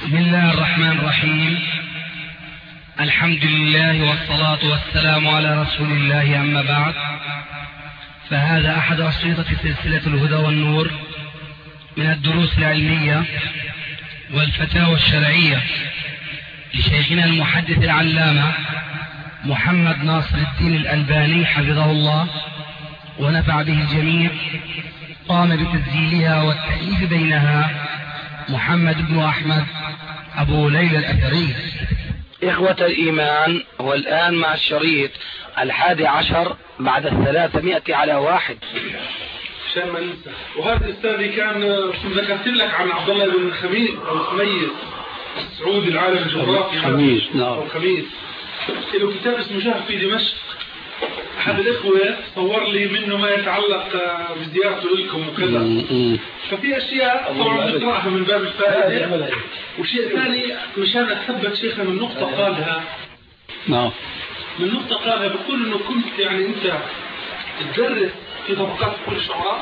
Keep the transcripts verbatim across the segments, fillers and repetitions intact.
بسم الله الرحمن الرحيم. الحمد لله والصلاة والسلام على رسول الله، أما بعد، فهذا أحد أشرطة سلسلة الهدى والنور من الدروس العلمية والفتاوى الشرعية لشيخنا المحدث العلامة محمد ناصر الدين الألباني حفظه الله ونفع به الجميع. قام بتسجيلها والتأليف بينها محمد بن أحمد أبو ليلى الأثري. إخوة الإيمان، والآن مع الشريط الحادي عشر بعد الثلاثمائة على واحد. عشان ما ننسى. وهذا أستاذي كان ذكرت لك عن عبد الله بن خميس أو خميس سعود العالم الجغرافي. خميس نعم. أو خميس. له كتاب اسمه شهر في دمشق. أحد الإخوة صور لي منه ما يتعلق بزيارته لكم وكذا. ففي أشياء طبعا نقرأها من باب الفائدة، وشيء ثاني مشان أثبت شيخنا من نقطة قالها. نعم. من نقطة قالها بقول إنه كنت يعني أنت تدرس في طبقات كل الشعراء.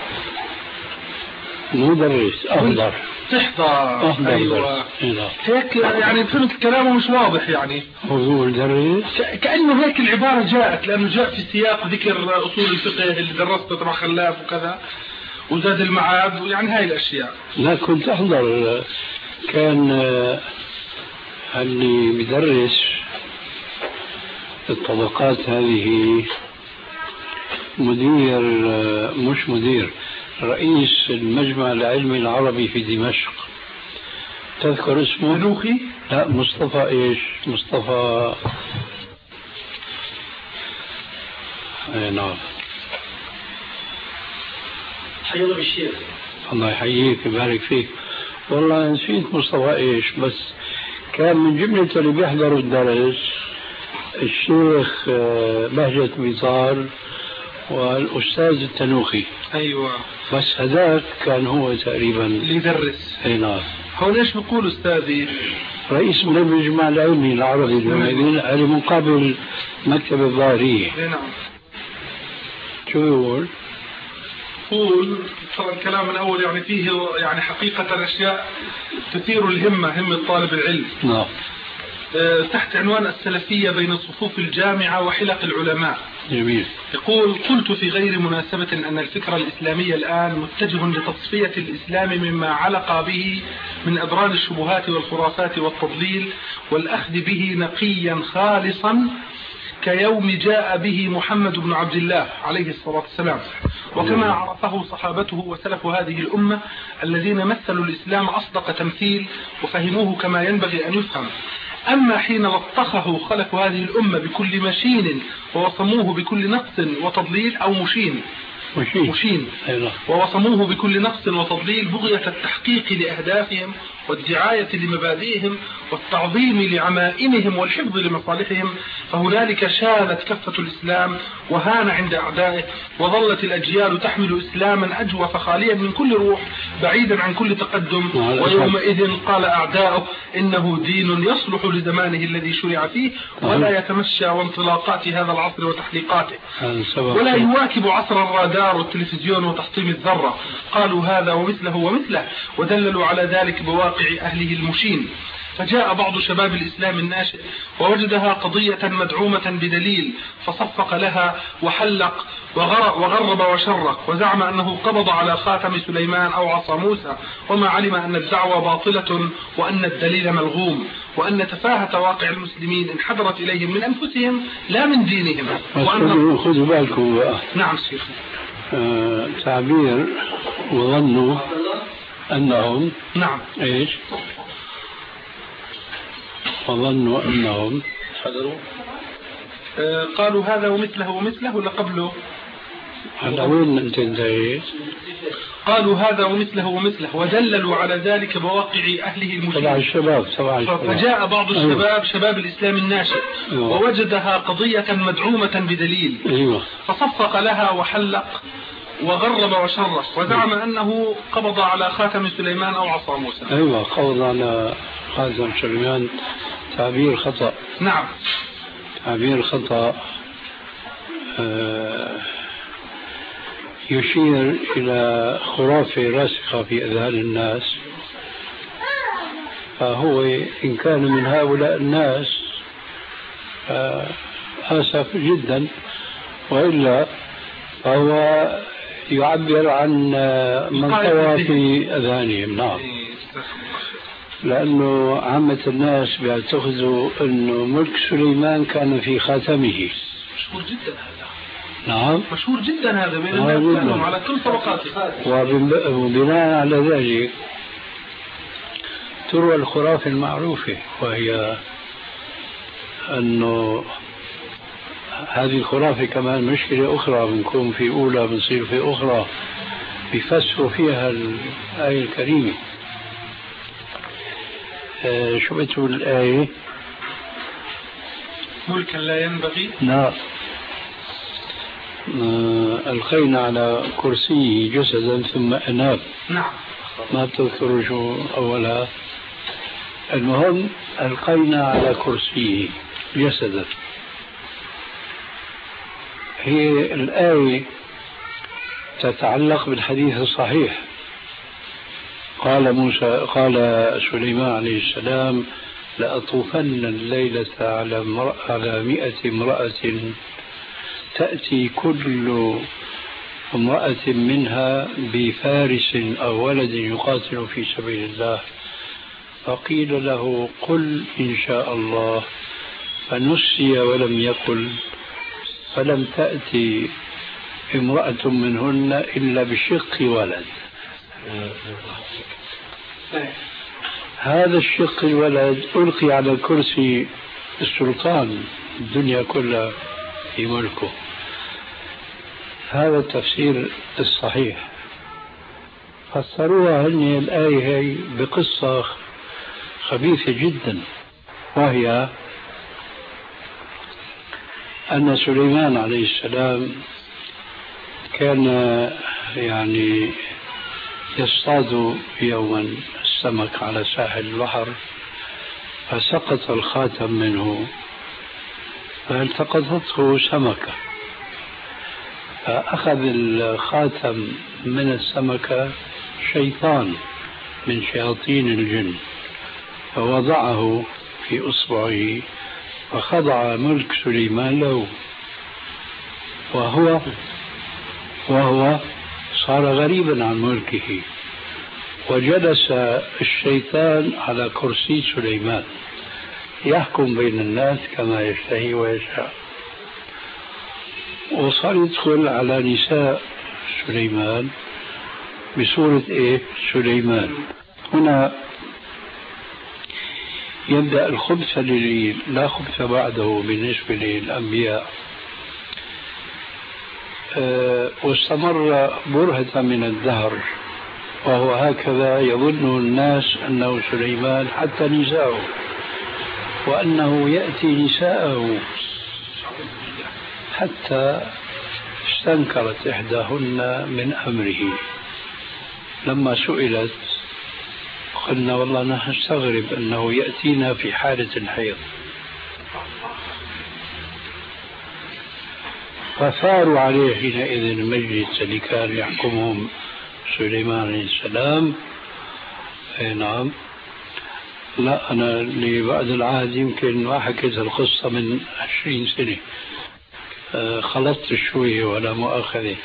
مدرس أحضر تحضر. أحضر. أيوة. أيوة. هيك يعني فهمت كلامه مش واضح يعني. هو درس كأنه هيك العبارة جاءت، لأنه جاء في سياق ذكر أصول الفقه اللي درسته تبع خلاف وكذا وزاد المعاد ويعني هاي الأشياء. لا كنت أحضر. كان اللي بدرس الطبقات هذه مدير، مش مدير، رئيس المجمع العلمي العربي في دمشق. تذكر اسمه؟ منوخي؟ لا، مصطفى ايش؟ مصطفى اي نعم. حي الله بالشيخ. الله يحييك ويبارك فيك. والله نسيت مصطفى ايش، بس كان من جملة اللي بيحضروا الدرس الشيخ بهجة بيطار والأستاذ التنوخي. أيوة. بس هذاك كان هو تقريبا اللي يدرس. اي نعم. هو ليش بقول أستاذي؟ رئيس المجمع العلمي العربي اللي مقابل مكتب الظاهرية. اي نعم. شو يقول؟ يقول ترى الكلام من أول يعني فيه يعني حقيقة أشياء تثير الهمة، همة طالب العلم. نعم. تحت عنوان السلفية بين صفوف الجامعة وحلق العلماء. جميل. يقول: قلت في غير مناسبة أن الفكر الإسلامي الآن متجه لتصفية الإسلام مما علق به من أدران الشبهات والخرافات والتضليل، والأخذ به نقيا خالصا كيوم جاء به محمد بن عبد الله عليه الصلاة والسلام، وكما عرفه صحابته وسلف هذه الأمة الذين مثلوا الإسلام أصدق تمثيل وفهموه كما ينبغي أن يفهم. أما حين لطخه خلف هذه الأمة بكل مشين ووصموه بكل نقص وتضليل أو مشين مشين, مشين. ووصموه بكل نقص وتضليل بغية التحقيق لأهدافهم والدعاية لمبادئهم والتعظيم لعمائمهم والحفظ لمصالحهم، فهنالك شانت كفة الإسلام وهان عند أعدائه، وظلت الأجيال تحمل إسلاما أجوف خاليا من كل روح بعيدا عن كل تقدم. ويومئذ قال أعداؤه إنه دين يصلح لزمانه الذي شرع فيه ولا يتمشى وانطلاقات هذا العصر وتحليقاته، ولا يواكب عصر الرادار والتلفزيون وتحطيم الذرة. قالوا هذا ومثله ومثله، ودللوا على ذلك بواقع أهله المشين. فجاء بعض شباب الإسلام الناشئ ووجدها قضية مدعومة بدليل، فصفق لها وحلق وغرب وشرق، وزعم أنه قبض على خاتم سليمان أو عصا موسى، وما علم أن الدعوة باطلة وأن الدليل ملغوم، وأن تفاهة واقع المسلمين انحدرت إليهم من أنفسهم لا من دينهم. وأن... خذوا بالكم بقى. نعم شيخ. آه... تعبير وظنوا أنهم نعم إيش وظنوا أنهم حضروا آه قالوا هذا ومثله ومثله لقبله. هذا وين أنت انتهيت؟ قالوا هذا ومثله ومثله، ودللوا على ذلك بواقع أهله المسلمين. تبع الشباب تبع الشباب. فجاء بعض الشباب أيوة. شباب الإسلام الناشئ أيوة. ووجدها قضية مدعومة بدليل أيوة. فصفق لها وحلق وغرب وشرق، وزعم أنه قبض على خاتم سليمان أو عصا موسى. أيوة، قبض على خاتم سليمان. تعبير خطأ. نعم. تعبير خطأ. آه يشير إلى خرافة راسخة في أذهان الناس فهو إن كان من هؤلاء الناس آسف جدا، وإلا فهو يعبر عن من طوى في أذهانهم. نعم، لأنه عامة الناس بيعتقدوا أنه ملك سليمان كان في خاتمه. مشهور جدا هذا. نعم، مشهور جدا هذا بين الناس كلهم على كل طبقاته. وبناء على ذلك تروى الخرافة المعروفة، وهي أنه هذه الخرافة كمان مشكلة أخرى، بنكون في أولى بنصير في أخرى، بيفسروا فيها الآية الكريمة. آه شو بتقول الآية؟ ملكا لا ينبغي. لا، آه ألقينا على كرسيه جسدا ثم أناب. نعم، ما بتذكروا شو أولها. المهم ألقينا على كرسيه جسدا. هي الآية تتعلق بالحديث الصحيح. قال موسى قال سليمان عليه السلام: لأطوفن الليلة على امرأة على مئة امرأة تأتي كل امرأة منها بفارس أو ولد يقاتل في سبيل الله. فقيل له: قل إن شاء الله، فنسي ولم يقل، فلم تأتي امرأة منهن إلا بشق ولد. هذا الشق الولد ألقي على كرسي السلطان، الدنيا كلها في ملكه. هذا التفسير الصحيح. فسروها هن الآية هي بقصة خبيثة جدا، وهي أن سليمان عليه السلام كان يعني يصطاد يوما السمك على ساحل البحر، فسقط الخاتم منه فالتقطته سمكة، فأخذ الخاتم من السمكة شيطان من شياطين الجن فوضعه في إصبعه، فخضع ملك سليمان له، وهو وهو صار غريبا عن ملكه، وجلس الشيطان على كرسي سليمان يحكم بين الناس كما يشتهي ويشاء. وصار يدخل على نساء سليمان بصورة إيه؟ سليمان. هنا يبدأ الخبث الذي لا خبث بعده بالنسبة للأنبياء. أه واستمر برهة من الدهر، وهو هكذا يظن الناس أنه سليمان حتى نساءه، وأنه يأتي نساءه، حتى استنكرت إحداهن من أمره لما سئلت قلنا: والله نحن نستغرب أنه يأتينا في حالة الحيض. فثاروا عليه حينئذ المجلس الذي كان يحكمهم سليمان عليه السلام. اي نعم، لا أنا اللي بعد العهد يمكن ما حكيت القصة من عشرين سنة، آه خلطت شوية ولا مؤاخذة.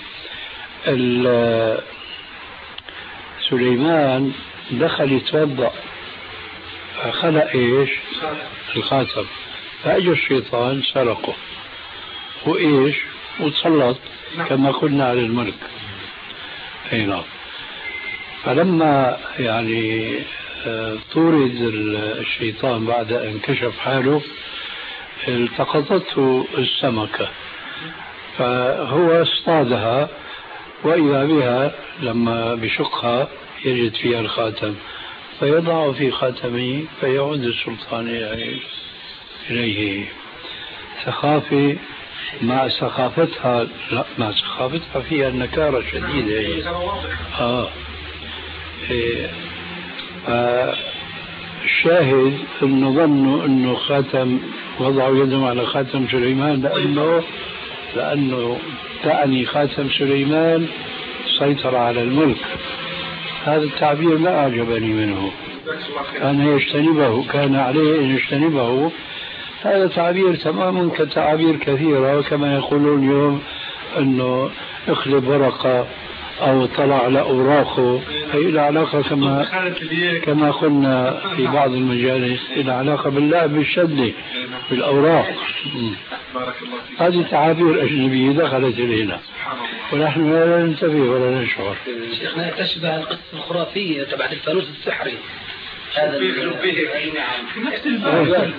سليمان دخل يتوضأ فخلق ايش؟ الخاتم، فأجى الشيطان سرقه وايش؟ وتسلط كما قلنا على الملك. اي نعم. فلما يعني طورد الشيطان بعد ان كشف حاله التقطته السمكة، فهو اصطادها وإذا بها لما بشقها يجد فيها الخاتم، فيضع في خاتمه فيعود السلطان إليه. ثقافة مع ثقافتها، لا مع ثقافتها فيها النكارة شديدة. آه. إيه. آه. الشاهد أنه ظنوا أنه خاتم، وضعوا يدهم على خاتم سليمان لأنه لأنه تعني خاتم سليمان سيطر على الملك. هذا التعبير لا أعجبني منه. كان يجتنبه، كان عليه أن يجتنبه. هذا تعبير تماما كتعابير كثيرة، وكما يقولون اليوم أنه اخلب ورقة أو طلع على أوراقه، هي العلاقة كما كما قلنا في بعض المجالس العلاقة باللعب بالشدة بالأوراق. هذه تعابير أجنبية دخلت إلينا ونحن لا ننتبه ولا نشعر. شيخنا تشبه القصة الخرافية تبع الفانوس السحري هذا نفس الباب.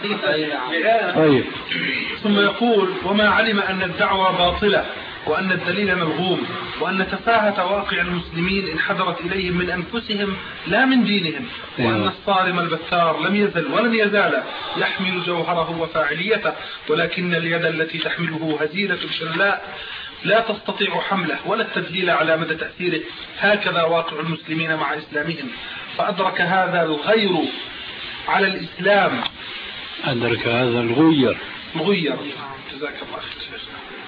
طيب. ثم يقول: وما علم أن الدعوة باطلة وأن الدليل ملغوم وأن تفاهة واقع المسلمين انحدرت إليهم من أنفسهم لا من دينهم، وأن الصارم البثار لم يزل ولن يزال يحمل جوهره وفاعليته، ولكن اليد التي تحمله هزيلة شلاء لا تستطيع حمله ولا التدليل على مدى تأثيره. هكذا واقع المسلمين مع إسلامهم. فأدرك هذا الغير على الإسلام أدرك هذا الغير مغير جزاك الله خير.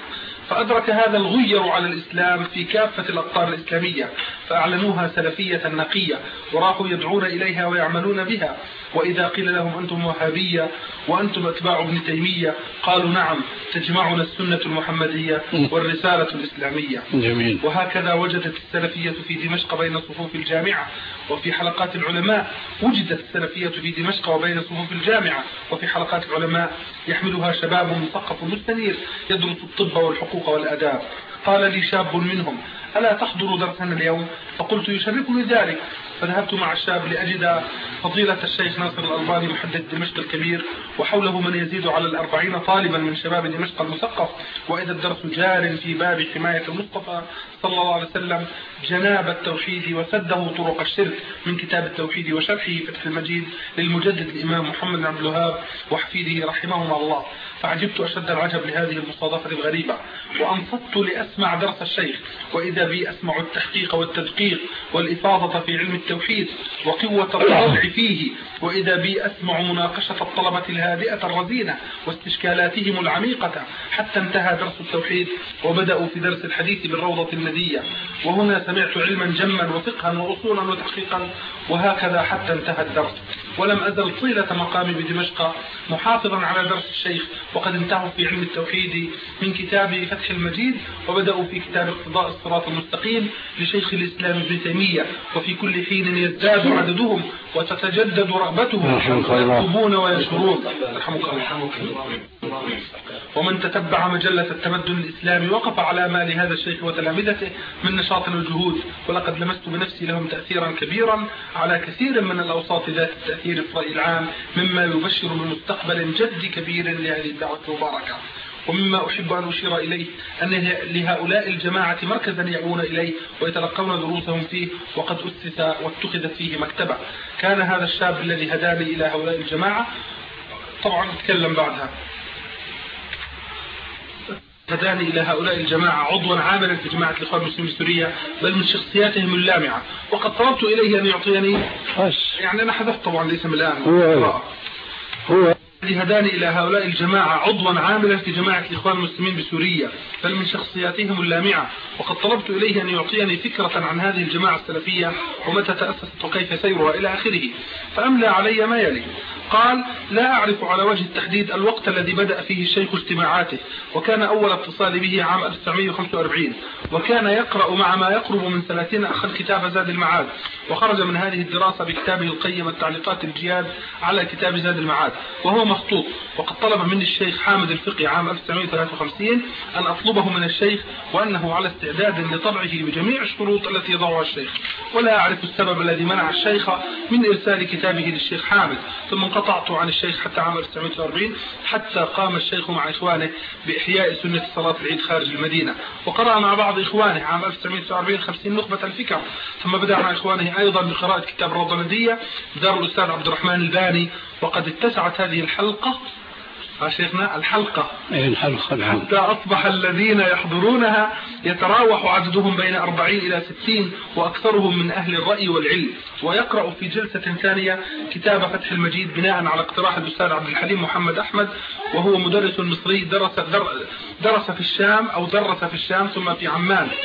فأدرك هذا الغير على الإسلام في كافة الأقطار الإسلامية، فأعلنوها سلفية نقية وراحوا يدعون إليها ويعملون بها. وإذا قيل لهم أنتم وهابية وأنتم أتباع ابن تيمية قالوا نعم، تجمعنا السنة المحمدية والرسالة الإسلامية. جميل. وهكذا وجدت السلفية في دمشق بين صفوف الجامعة وفي حلقات العلماء. وجدت السلفية في دمشق وبين صفوف الجامعة وفي حلقات العلماء يحملها شباب مثقف مستنير يدرس الطب والحقوق والآداب. قال لي شاب منهم: ألا تحضر درسنا اليوم؟ فقلت: يشرفني ذلك. فذهبت مع الشاب لأجد فضيلة الشيخ ناصر الألباني محدث دمشق الكبير وحوله من يزيد على الأربعين طالبا من شباب دمشق المثقف، وإذا الدرس جار في باب حماية المصطفى صلى الله عليه وسلم جناب التوحيد وسده طرق الشرك من كتاب التوحيد وشرحه فتح المجيد للمجدد الإمام محمد بن عبد الوهاب وحفيده رحمهما الله. فعجبت أشد العجب لهذه المصادفة الغريبة، وأنصت لأسمع درس الشيخ، وإذا بي أسمع التحقيق والتدقيق والإفاضة في علم التوحيد وقوة الطلع فيه، وإذا بي أسمع مناقشة الطلبة الهادئة الرزينة واستشكالاتهم العميقة، حتى انتهى درس التوحيد وبدأوا في درس الحديث بالروضة الندية. وهنا سمعت علما جما وفقها وأصولا وتحقيقا، وهكذا حتى انتهى الدرس. ولم أزل طيلة مقامي بدمشق محافظا على درس الشيخ، وقد انتهوا في علم التوحيد من كتاب فتح المجيد وبدأوا في كتاب اقتضاء الصراط المستقيم لشيخ الإسلام ابن تيمية، وفي كل حين يزداد عددهم وتتجدد رغبتهم ويكتبون وينشرون. ومن تتبع مجلة التمدن الإسلامي وقف على ما لهذا الشيخ وتلامذته من نشاط وجهود، ولقد لمست بنفسي لهم تأثيرا كبيرا على كثير من الأوساط ذات التأثير في الرأي العام، مما يبشر بمستقبل جد كبير لهذه الدعوة المباركة. ومما أحب أن أشير إليه أن لهؤلاء الجماعة مركزا يأوون إليه ويتلقون دروسهم فيه، وقد أسس واتخذت فيه مكتبة. كان هذا الشاب الذي هداني إلى هؤلاء الجماعة، طبعا أتكلم بعدها، هداني إلى هؤلاء الجماعة عضوا عاملا في جماعة الإخوان المسلمين بسوريا، بل من شخصياتهم اللامعة. وقد طلبت إليه أن يعطيني، يعني أنا حذفت طبعا الاسم الآن، هو هو الذي هداني إلى هؤلاء الجماعة عضوا عاملا في جماعة الإخوان المسلمين بسوريا، بل من شخصياتهم اللامعة. وقد طلبت إليه أن يعطيني فكرة عن هذه الجماعة السلفية ومتى تأسست وكيف سيرها إلى آخره، فأملى علي ما يلي. قال: لا أعرف على وجه التحديد الوقت الذي بدأ فيه الشيخ اجتماعاته، وكان أول اتصال به عام ألف وتسعمئة وخمسة وأربعين، وكان يقرأ مع ما يقرب من ثلاثين أخا كتاب زاد المعاد، وخرج من هذه الدراسة بكتابه القيم التعليقات الجياد على كتاب زاد المعاد وهو مخطوط. وقد طلب مني الشيخ حامد الفقي عام ألف وتسعمئة وثلاثة وخمسين أن أطلبه من الشيخ، وأنه على استعداد لطبعه بجميع الشروط التي يضعها الشيخ، ولا أعرف السبب الذي منع الشيخ من إرسال كتابه للشيخ حامد. ثم انقطعت عن الشيخ حتى عام ألف وتسعمئة وأربعين، حتى قام الشيخ مع إخوانه بإحياء سنة صلاة العيد خارج المدينة، وقرأ مع بعض إخوانه عام ألف وتسعمئة وأربعين خمسين نخبة الفكر. ثم بدأ مع إخوانه أيضا بقراءة كتاب الروضة الندية بدار الأستاذ عبد الرحمن الباني. وقد اتسعت هذه الحلقة شيخنا الحلقة الحلقة حتى أصبح الذين يحضرونها يتراوح عددهم بين أربعين إلى ستين، وأكثرهم من أهل الرأي والعلم. ويقرأ في جلسة ثانية كتاب فتح المجيد بناء على اقتراح الأستاذ عبد الحليم محمد أحمد، وهو مدرس مصري درس, درس في الشام أو درس في الشام ثم في عمان،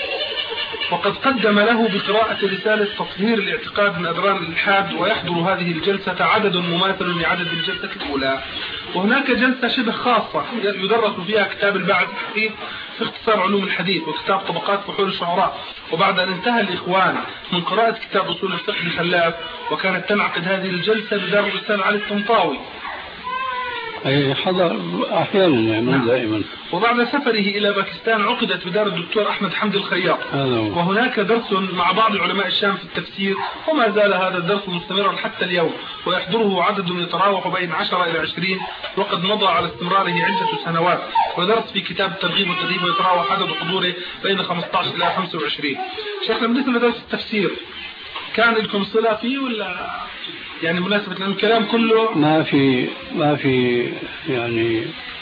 وقد قدم له بقراءة رسالة تطهير الاعتقاد من أدران الإلحاد، ويحضر هذه الجلسة عدد مماثل لعدد الجلسة الأولى. وهناك جلسة شبه خاصة يدرس فيها كتاب البعث في اختصار علوم الحديث وكتاب طبقات فحول الشعراء. وبعد أن انتهى الإخوان من قراءة كتاب أصول الفقه لخلاف، وكانت تنعقد هذه الجلسة بدار الأستاذ علي الطنطاوي. أي حضر أحيانا يعني نعم. دائما. وبعد سفره إلى باكستان عقدت بدار الدكتور أحمد حمد الخياط، وهناك درس مع بعض علماء الشام في التفسير، وما زال هذا الدرس مستمرا حتى اليوم، ويحضره عدد يتراوح بين عشرة إلى عشرين، وقد مضى على استمراره عدة سنوات، ودرس في كتاب الترغيب والترهيب ويتراوح عدد حضوره بين خمسة عشر إلى خمسة وعشرين. شيخنا بالنسبة لدرس التفسير كان لكم صلة فيه ولا يعني مناسبة لأن الكلام كله ما في ما في يعني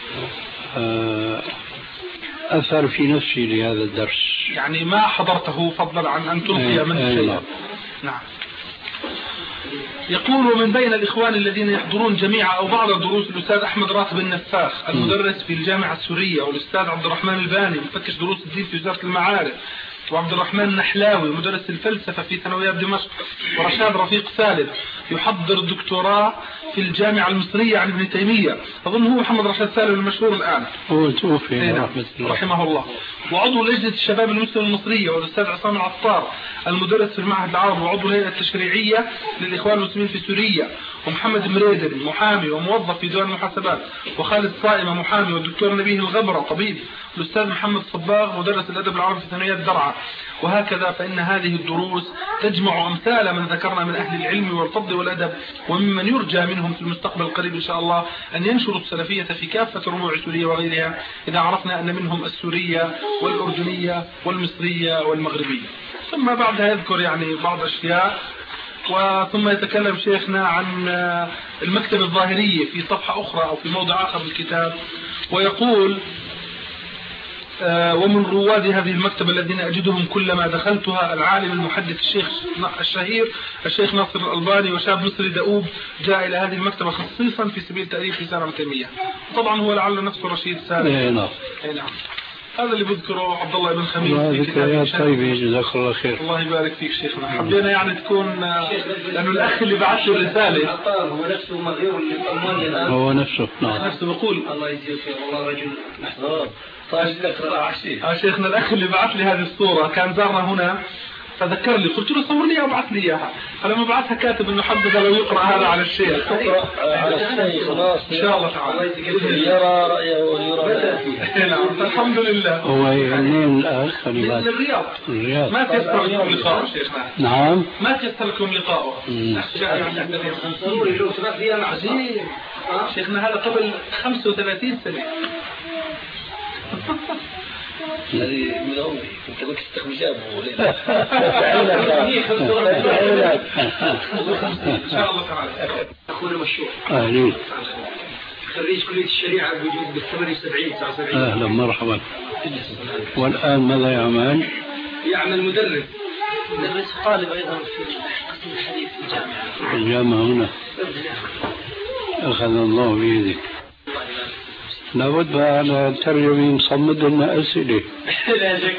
أثر في نفسي لهذا الدرس، يعني ما حضرته فضلا عن أن تلقي منه شيئا. نعم. يقول من بين الإخوان الذين يحضرون جميع أو بعض دروس الأستاذ أحمد راتب النفاخ المدرس في الجامعة السورية، والأستاذ عبد الرحمن الباني مفتش دروس الدين في وزارة المعارف، وعبد الرحمن النحلاوي مدرس الفلسفة في ثانويات دمشق، ورشاد رفيق سالم يحضر الدكتوراه في الجامعة المصرية عن ابن تيمية. أظن هو محمد رشاد سالم المشهور الآن، هو توفي رحمة الله رحمه الله. وعضو لجنة الشباب المسلم المصرية والأستاذ عصام العطار المدرس في المعهد العربي، وعضو الهيئة التشريعية للإخوان المسلمين في سوريا، ومحمد مريدر محامي وموظف في ديوان المحاسبات، وخالد صائمة محامي، والدكتور نبيه الغبرة طبيب، والأستاذ محمد صباغ مدرس الأدب العربي في ثانويات درعا. وهكذا فإن هذه الدروس تجمع أمثال من ذكرنا من أهل العلم والفضل والأدب، وممن يرجى منهم في المستقبل القريب إن شاء الله أن ينشروا السلفية في كافة ربوع سوريا وغيرها، إذا عرفنا أن منهم السورية والأردنية والمصرية والمغربية. ثم بعدها يذكر يعني بعض أشياء، وثم يتكلم شيخنا عن المكتبة الظاهرية في صفحة أخرى أو في موضع آخر من الكتاب، ويقول ومن رواد هذه المكتبة الذين أجدهم كلما دخلتها العالم المحدث الشيخ الشهير الشيخ ناصر الألباني، وشاب مصري دؤوب جاء إلى هذه المكتبة خصيصا في سبيل تأليف رسالة ابن تيمية. طبعا هو لعل نفسه رشيد سالم. نعم. نعم. هذا اللي بذكره عبد الله بن خميس في ذكريات طيبة، جزاك الله خير. الله يبارك فيك شيخنا. حبينا يعني تكون لأنه الأخ اللي بعث له الرسالة هو نفسه ما غيره اللي في الآن هو نفسه. نعم. نفسه بقول الله يجزيه خير والله رجل محظوظ. طيب ذكر آه شيخنا الأخ اللي بعث لي هذه الصورة كان زارنا هنا فذكر لي، قلت له صور لي وابعث لي اياها، فلما بعثها كاتب انه حبذا لو يقرا هذا على الشيخ. على الشيخ خلاص ان شاء الله تعالى يرى رايه ويرى فيه. نعم الحمد لله. هو منين الاخ؟ من الرياض. الرياض. ما تيسر لكم لقاءه شيخنا. نعم. ما تيسر لكم لقاءه. عجيب. شيخنا هذا قبل خمسة وثلاثين سنة. هذه من عمري كنت بك استخرجابه إن شاء الله تعالى. أخونا مشهور أهلين خريج كلية الشريعة بوجود بالثمانية وسبعين تسعة وسبعين. أهلا مرحبا. والآن ماذا يعمل؟ يعمل مدرس مدرس طالب أيضا في قسم الحديث في الجامعة. الجامعة هنا. أخذ الله بيدك. لابد على الترجمة نصمد لنا أسئلة. لا شك.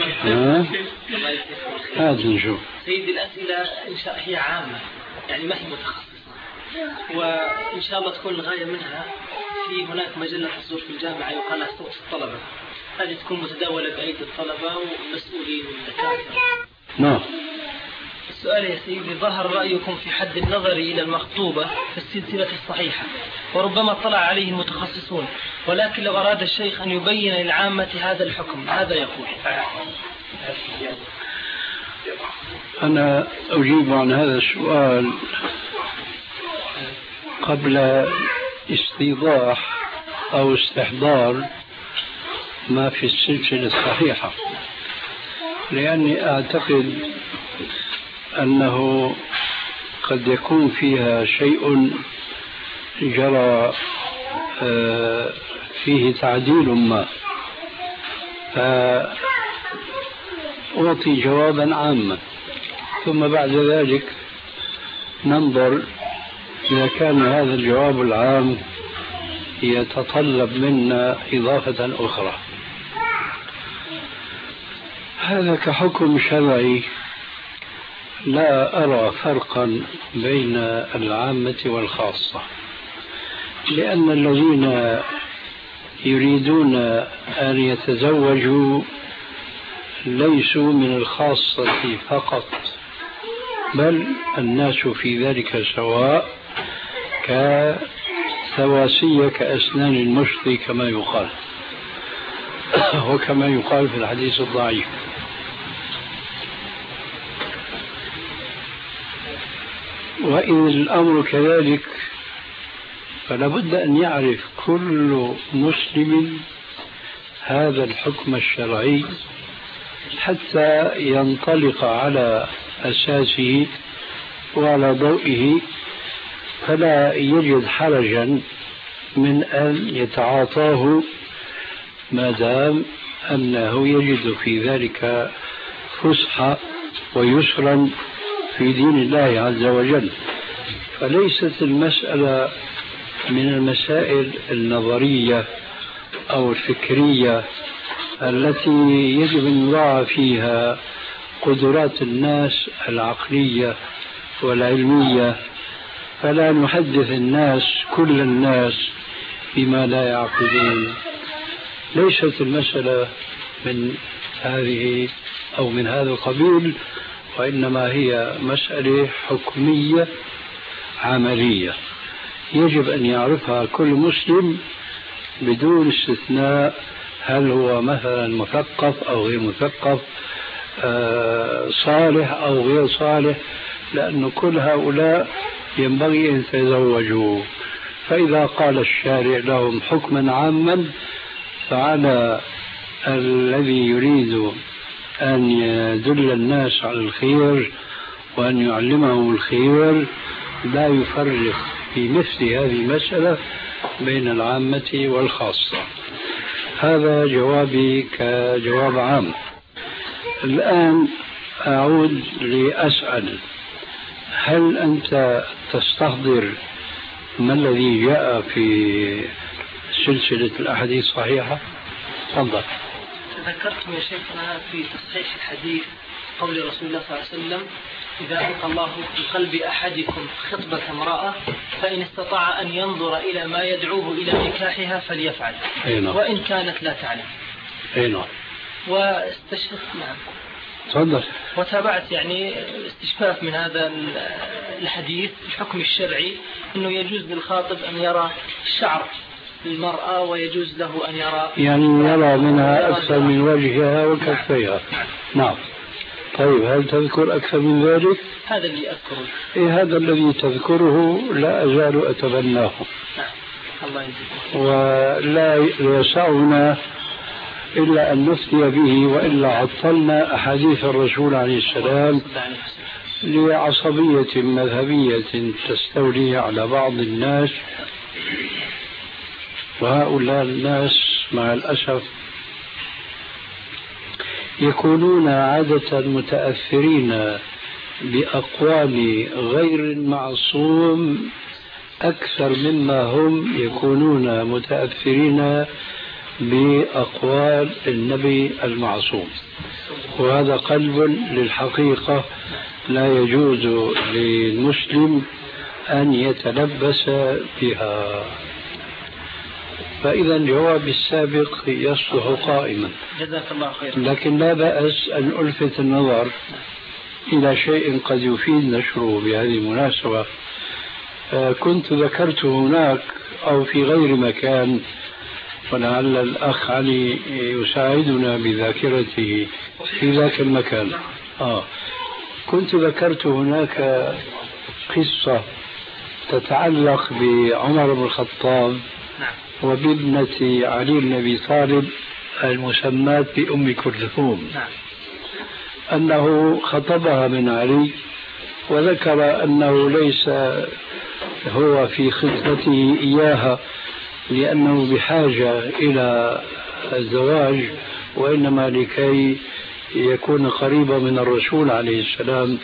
هات نشوف. سيدي الأسئلة إن شاء هي عامة يعني ما هي متخصصة، وإن شاء الله تكون الغاية منها في هناك مجلة تصدر في الجامعة يقال لها صوت الطلبة، هذه تكون متداولة بأيدي الطلبة والمسؤولين والدكاترة. نعم. السؤال يا سيدي، ظهر رأيكم في حد النظر إلى المخطوبة في السلسلة الصحيحة، وربما اطلع عليه المتخصصون، ولكن لو أراد الشيخ أن يبين للعامة هذا الحكم ماذا يقول؟ أنا أجيب عن هذا السؤال قبل استيضاح أو استحضار ما في السلسلة الصحيحة، لأني أعتقد أنه قد يكون فيها شيء جرى فيه تعديل ما، فأعطي جوابا عاما ثم بعد ذلك ننظر إذا كان هذا الجواب العام يتطلب منا إضافة أخرى. هذا كحكم شرعي لا أرى فرقا بين العامة والخاصة، لأن الذين يريدون أن يتزوجوا ليسوا من الخاصة فقط، بل الناس في ذلك سواء كسواسية كأسنان المشط كما يقال، وكما يقال في الحديث الضعيف. وإن الأمر كذلك فلا بد أن يعرف كل مسلم هذا الحكم الشرعي حتى ينطلق على أساسه وعلى ضوئه، فلا يجد حرجا من أن يتعاطاه ما دام أنه يجد في ذلك فسحة ويسرا في دين الله عز وجل. فليست المسألة من المسائل النظرية أو الفكرية التي يجب أن نراعي فيها قدرات الناس العقلية والعلمية، فلا نحدث الناس كل الناس بما لا يعقلون. ليست المسألة من هذه أو من هذا القبيل، وإنما هي مسألة حكمية عملية يجب أن يعرفها كل مسلم بدون استثناء، هل هو مثلا مثقف أو غير مثقف، صالح أو غير صالح، لأن كل هؤلاء ينبغي أن يتزوجوا. فإذا قال الشارع لهم حكما عاما فعلى الذي يريد أن يدل الناس على الخير وأن يعلمهم الخير لا يفرق في مثل هذه المسألة بين العامة والخاصة. هذا جوابي كجواب عام. الآن أعود لأسأل، هل أنت تستحضر ما الذي جاء في سلسلة الأحاديث الصحيحة؟ تفضل. تذكرت يا شيخنا في تصحيح الحديث قول رسول الله صلى الله عليه وسلم: إذا ألقى الله في قلب أحدكم خطبة امرأة فإن استطاع أن ينظر إلى ما يدعوه إلى نكاحها فليفعل وإن كانت لا تعلم. أي نعم. واستشفت نعم. تفضل. وتابعت يعني استشفاف من هذا الحديث الحكم الشرعي أنه يجوز للخاطب أن يرى الشعر المرأة ويجوز له أن يرى يعني يرى منها أكثر من وجهها وكفيها. نعم. طيب هل تذكر أكثر من ذلك؟ هذا اللي أذكره. إيه هذا الذي تذكره لا أزال أتبناه. نعم. الله يجزيك. ولا يسعنا إلا أن نفتي به، وإلا عطلنا أحاديث الرسول عليه السلام لعصبية مذهبية تستولي على بعض الناس. وهؤلاء الناس مع الأسف يكونون عادة متأثرين بأقوال غير المعصوم أكثر مما هم يكونون متأثرين بأقوال النبي المعصوم، وهذا قلب للحقيقة لا يجوز للمسلم أن يتلبس بها. فإذا الجواب السابق يصلح قائما. جزاك الله خير. لكن لا بأس أن ألفت النظر إلى شيء قد يفيد نشره بهذه المناسبة. كنت ذكرت هناك أو في غير مكان، ولعل الأخ علي يساعدنا بذاكرته في ذاك المكان. آه. كنت ذكرت هناك قصة تتعلق بعمر بن الخطاب وبابنة علي بن أبي طالب المسماة بأم كلثوم، أنه خطبها من علي وذكر أنه ليس هو في خطبته إياها لأنه بحاجة إلى الزواج، وإنما لكي يكون قريبا من الرسول عليه السلام.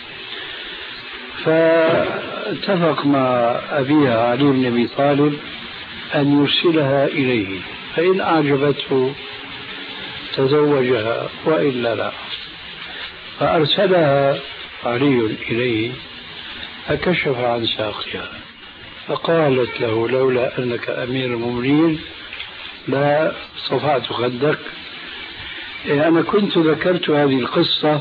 فاتفق مع أبيها علي بن أبي طالب أن يرسلها إليه، فإن أعجبته تزوجها وإلا لا. فأرسلها علي إليه فكشف عن ساقها فقالت له لولا أنك أمير المؤمنين لا صفعت خدك. أنا كنت ذكرت هذه القصة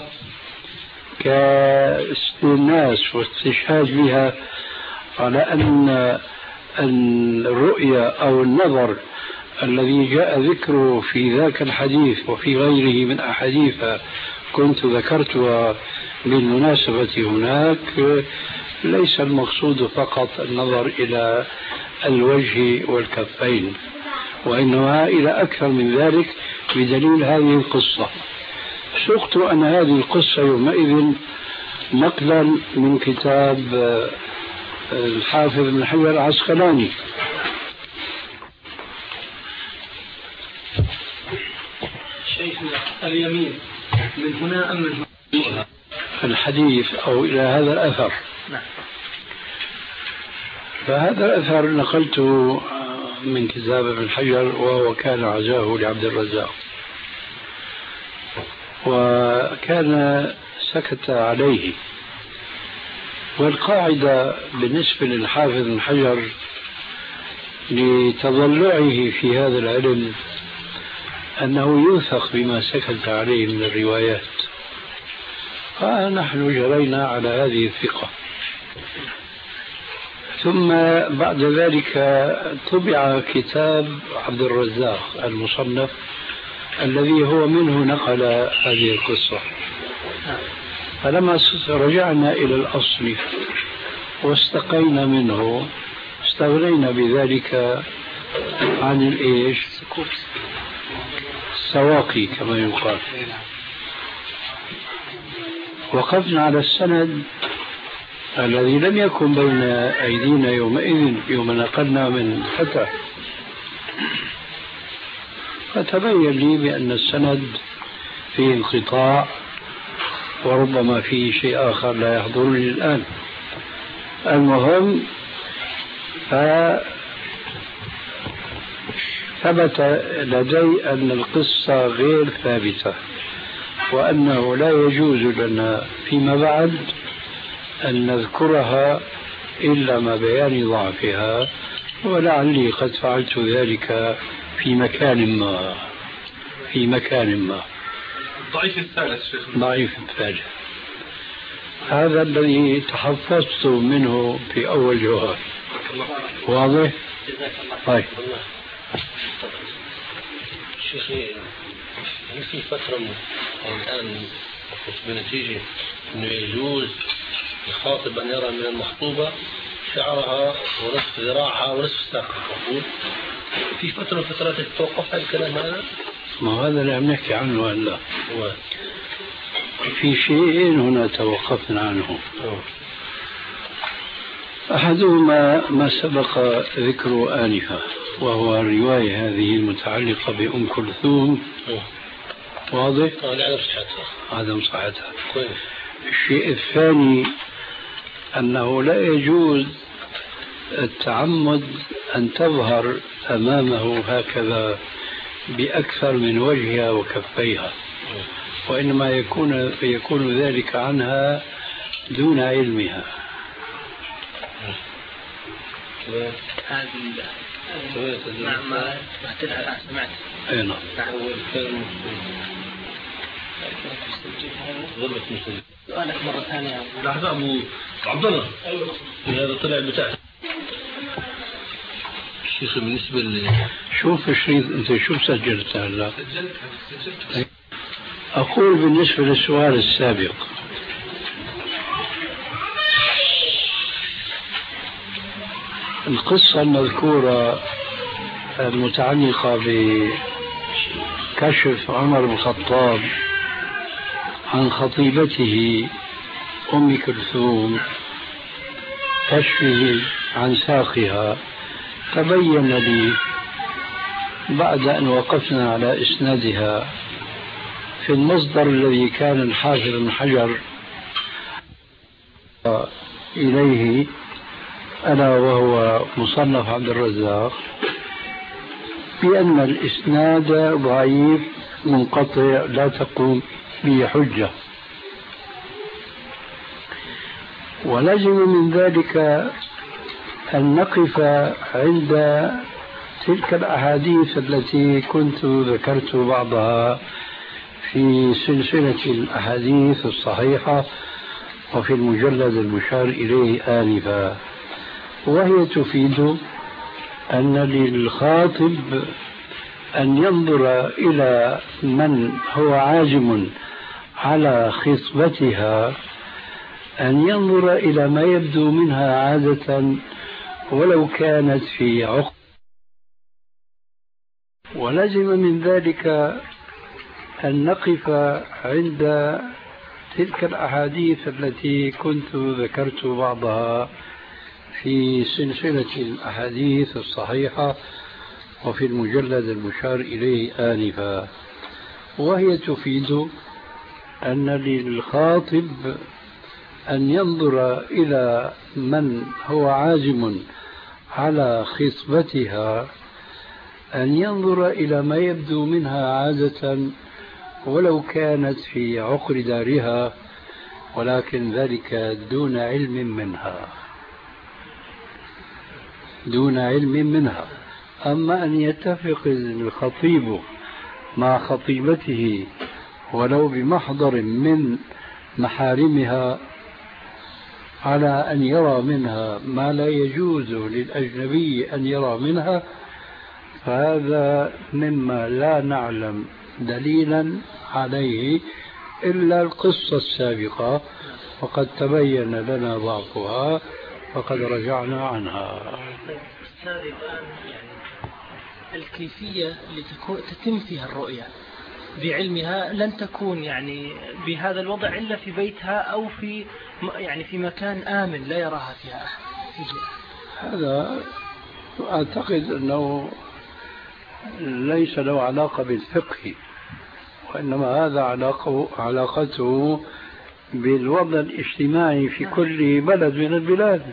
كاستئناس واستشهاد بها على أن الرؤيا أو النظر الذي جاء ذكره في ذاك الحديث وفي غيره من أحاديث كنت ذكرتها بالمناسبة هناك ليس المقصود فقط النظر إلى الوجه والكفين، وإنما إلى أكثر من ذلك بدليل هذه القصة. سقت أن هذه القصة يومئذ نقلا من كتاب الحافظ بن حجر العسقلاني. شيخنا اليمين من هنا أم من هنا؟ الحديث أو إلى هذا الأثر. نعم. فهذا الأثر نقلته من كتاب ابن حجر وهو كان عزاه لعبد الرزاق، وكان سكت عليه. والقاعدة بالنسبة للحافظ ابن حجر لتضلعه في هذا العلم أنه يوثق بما سكت عليه من الروايات، فنحن جرينا على هذه الثقة. ثم بعد ذلك طبع كتاب عبد الرزاق المصنف الذي هو منه نقل هذه القصة. فلما رجعنا إلى الأصل واستقينا منه استغنينا بذلك عن الإيش السواقي كما يقال. وقفنا على السند الذي لم يكن بين أيدينا يومئذ يوم نقلنا من فتح، فتبين لي بأن السند فيه انقطاع وربما فيه شيء آخر لا يحضرني الآن. المهم ثبت لدي أن القصة غير ثابتة، وأنه لا يجوز لنا فيما بعد أن نذكرها إلا مع بيان ضعفها، ولعلي قد فعلت ذلك في مكان ما في مكان ما ضعيف الثالث شيخ. ضعيف الثالث هذا الذي تحفظت منه في أول جواب. واضح؟ طيب شيخي هل في فترة الآن بنتيجة أنه يجوز يخاطب أن يرى من المخطوبة شعرها ونصف ذراعها ونصف ساقها، مقبول؟ في فترة من فترات توقف على الكلام هذا؟ ما هذا اللي عم نحكي عنه هلا. في شيئين هنا توقفنا عنه. أحدهما ما سبق ذكره آنفا وهو الرواية هذه المتعلقة بأم كلثوم. واضح؟ عدم صحتها. عدم صحتها. الشيء الثاني أنه لا يجوز التعمد أن تظهر أمامه هكذا بأكثر من وجهها وكفيها، وإنما يكون يكون ذلك عنها دون علمها. نعم ما سمعتها الآن سمعت. أي نعم. سؤالك مرة ثانية. لحظة أبو عبد الله. هذا طلع بتاعه. شيخ بالنسبة ل شوف الشريط أنت شوف سجلت هلا. أقول بالنسبة للسؤال السابق القصة المذكورة المتعلقة بكشف عمر بن الخطاب عن خطيبته أم كلثوم كشفه عن ساقها تبين لي بعد أن وقفنا على إسنادها في المصدر الذي كان الحافظ بن حجر إليه ألا وهو مصنف عبد الرزاق بأن الإسناد ضعيف منقطع لا تقوم به حجة. ولزم من ذلك أن نقف عند تلك الأحاديث التي كنت ذكرت بعضها في سلسلة الأحاديث الصحيحة وفي المجلد المشار إليه آنفا، وهي تفيد أن للخاطب أن ينظر إلى من هو عازم على خطبتها، أن ينظر إلى ما يبدو منها عادة ولو كانت في عقد. ولزم من ذلك أن نقف عند تلك الأحاديث التي كنت ذكرت بعضها في سلسلة الأحاديث الصحيحة وفي المجلد المشار إليه آنفا، وهي تفيد أن للخاطب أن ينظر إلى من هو عازم على خطبتها، أن ينظر إلى ما يبدو منها عادة ولو كانت في عقر دارها، ولكن ذلك دون علم منها دون علم منها. أما أن يتفق الخطيب مع خطيبته ولو بمحضر من محارمها على أن يرى منها ما لا يجوز للأجنبي أن يرى منها، فهذا مما لا نعلم دليلا عليه إلا القصة السابقة، وقد تبين لنا ضعفها فقد رجعنا عنها. أستاذ الآن يعني الكيفية اللي تتم فيها الرؤية بعلمها لن تكون يعني بهذا الوضع إلا في بيتها أو في يعني في مكان آمن لا يراها فيها أحد. هذا أعتقد أنه ليس له علاقة بالفقه، وإنما هذا علاقة علاقته بالوضع الاجتماعي في كل بلد من البلاد.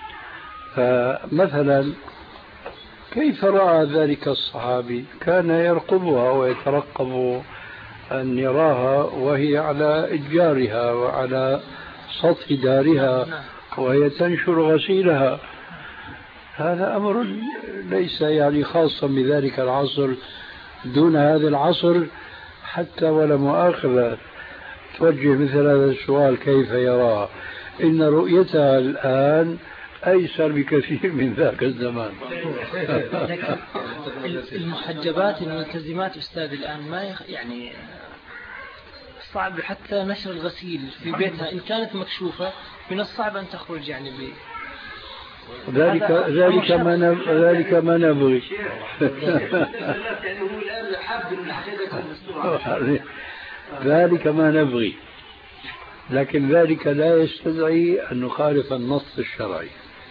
فمثلا كيف رأى ذلك الصحابي؟ كان يرقبها ويترقب أن يراها وهي على إتجارها وعلى سطح دارها وهي تنشر غسيلها. هذا أمر ليس يعني خاصا بذلك العصر دون هذا العصر، حتى ولا مؤاخذة توجه مثل هذا السؤال كيف يراها؟ إن رؤيتها الآن أيسر بكثير من ذاك الزمان. المحجبات الملتزمات أستاذ الآن ما يخ... يعني صعب حتى نشر الغسيل في بيتها إن كانت مكشوفة، من الصعب أن تخرج يعني ب ذلك ذلك ما نب... ذلك ما نبغي. ذلك ما نبغي، لكن ذلك لا يستدعي أن نخالف النص الشرعي.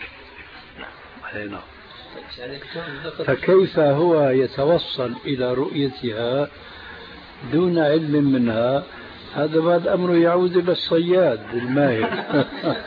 فكيف هو يتوصل إلى رؤيتها دون علم منها؟ هذا بعد أمره يعود إلى الصياد الماهر.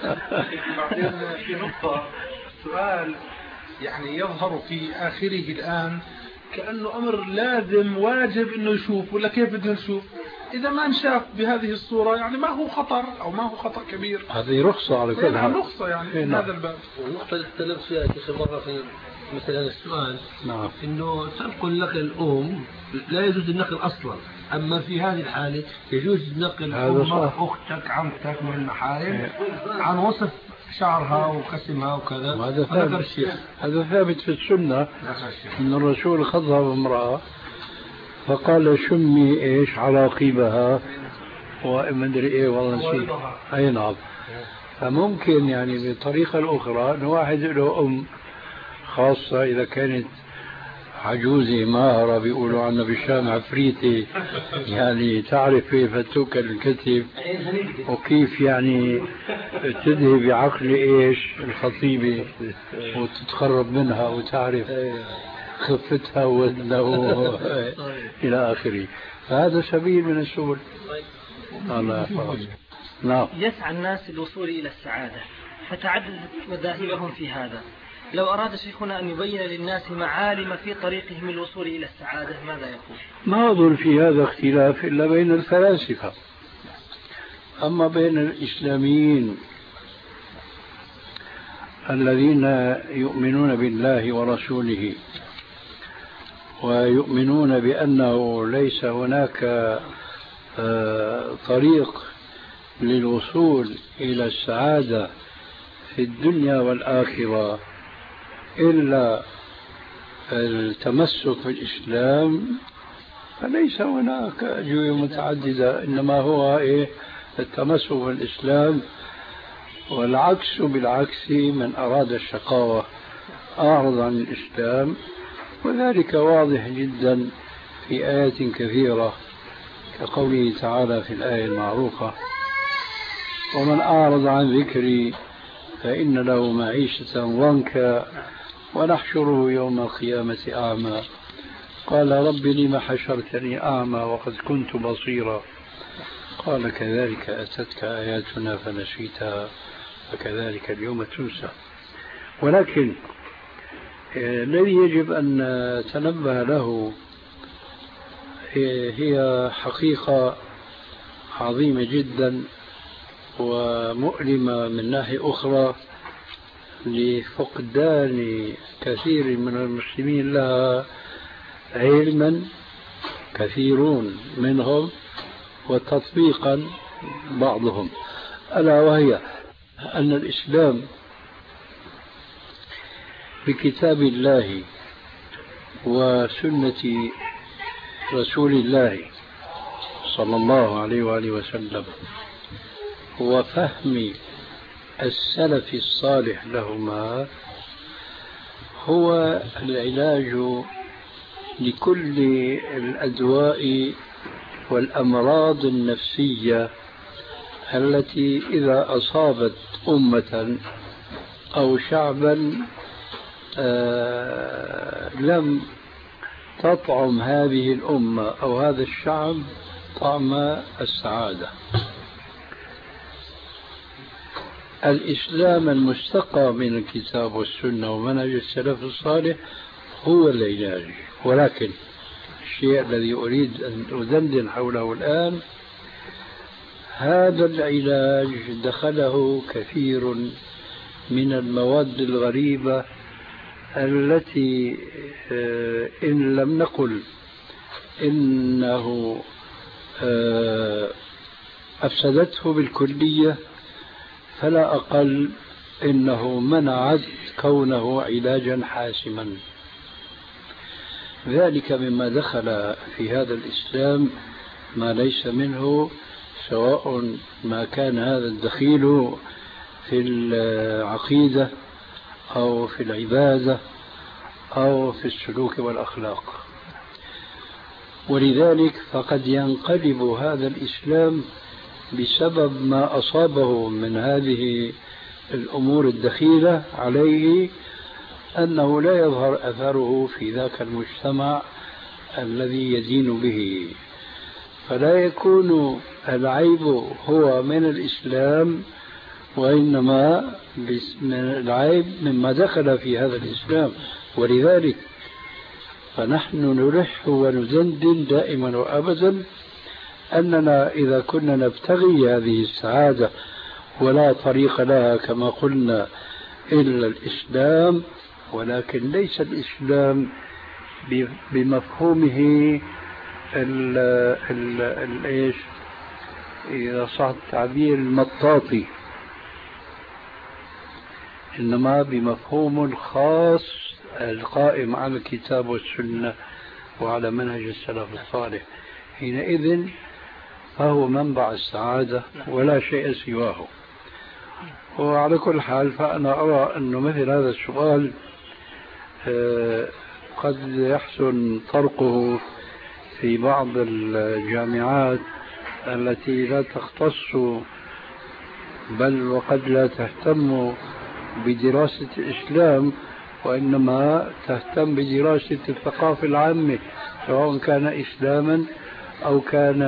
في نقطة سؤال يعني يظهر في آخره الآن كأنه أمر لازم واجب إنه يشوف، ولا كيف بده نشوف؟ إذا ما انشاف بهذه الصورة يعني ما هو خطر أو ما هو خطأ كبير. هذه رخصة على كل حال. رخصة يعني في هذا الباب. النقطة اللي تكلمت فيها كيف مرة في مثل هذا السؤال، نعم، إنه تنقل نقل الأم لا يجوز النقل أصلا، أما في هذه الحالة يجوز نقل أمك أختك عمتك من المحارم عن وصف شعرها وقسمها وكذا. هذا ثابت هذا ثابت في السنة أن الرسول خطب امرأة فقال شمي إيش عراقيبها ومدري إيه والله نسيت. أي نعم. فممكن يعني بطريقة الأخرى أن واحد له أم خاصة إذا كانت عجوزة ماهرة بيقولوا عنها بالشام عفريتي، يعني تعرف كيف تؤكل الكتف وكيف يعني تذهب بعقل إيش الخطيبة وتتخرب منها وتعرف خفتها ووزنها إلى آخره. فهذا سبيل من السبل. الله يحفظك. نعم. يسعى الناس للوصول إلى السعادة فتعددت مذاهبهم في هذا. لو أراد شيخنا أن يبين للناس معالم في طريقهم للوصول إلى السعادة ماذا يقول؟ ما أظن في هذا اختلاف إلا بين الفلاسفة، أما بين الإسلاميين الذين يؤمنون بالله ورسوله ويؤمنون بأنه ليس هناك طريق للوصول إلى السعادة في الدنيا والآخرة إلا التمسك بالإسلام، فليس هناك أجوبة متعددة، إنما هو إيه؟ التمسك بالإسلام. والعكس بالعكس، من أراد الشقاوة أعرض عن الإسلام، وذلك واضح جدا في آيات كثيرة كقوله تعالى في الآية المعروفة: ومن أعرض عن ذكري فإن له معيشة ضنكا ونحشره يوم القيامة أعمى قال رب لم حشرتني أعمى وقد كنت بصيرا قال كذلك أتتك آياتنا فنسيتها وكذلك اليوم تنسى. ولكن الذي يجب أن نتنبه له هي حقيقة عظيمة جدا ومؤلمة من ناحية أخرى لفقدان كثير من المسلمين لها علما كثيرون منهم وتطبيقا بعضهم، ألا وهي أن الإسلام بكتاب الله وسنة رسول الله صلى الله عليه وآله وسلم وفهم السلف الصالح لهما هو العلاج لكل الأدواء والأمراض النفسية التي إذا أصابت أمة أو شعبا آه لم تطعم هذه الأمة أو هذا الشعب طعم السعادة. الإسلام المستقى من الكتاب والسنة ومنهج السلف الصالح هو العلاج. ولكن الشيء الذي أريد أن أدندن حوله الآن، هذا العلاج دخله كثير من المواد الغريبة التي إن لم نقل إنه أفسدته بالكلية فلا أقل إنه منعت كونه علاجا حاسما. ذلك مما دخل في هذا الإسلام ما ليس منه، سواء ما كان هذا الدخيل في العقيدة أو في العبادة أو في السلوك والأخلاق. ولذلك فقد ينقلب هذا الإسلام بسبب ما أصابه من هذه الأمور الدخيلة عليه أنه لا يظهر أثره في ذاك المجتمع الذي يدين به، فلا يكون العيب هو من الإسلام، وإنما العيب مما دخل في هذا الإسلام. ولذلك فنحن نلح وندندن دائما وأبدا أننا إذا كنا نبتغي هذه السعادة ولا طريق لها كما قلنا إلا الإسلام، ولكن ليس الإسلام بمفهومه ال ال ال إيش إذا صح التعبير المطاطي، إنما بمفهوم خاص القائم على الكتاب والسنة وعلى منهج السلف الصالح. حينئذ فهو منبع السعادة ولا شيء سواه. وعلى كل حال فأنا أرى أن مثل هذا السؤال قد يحسن طرقه في بعض الجامعات التي لا تختص بل وقد لا تهتم بدراسة الإسلام، وإنما تهتم بدراسة الثقافة العامة، سواء كان إسلاما أو كان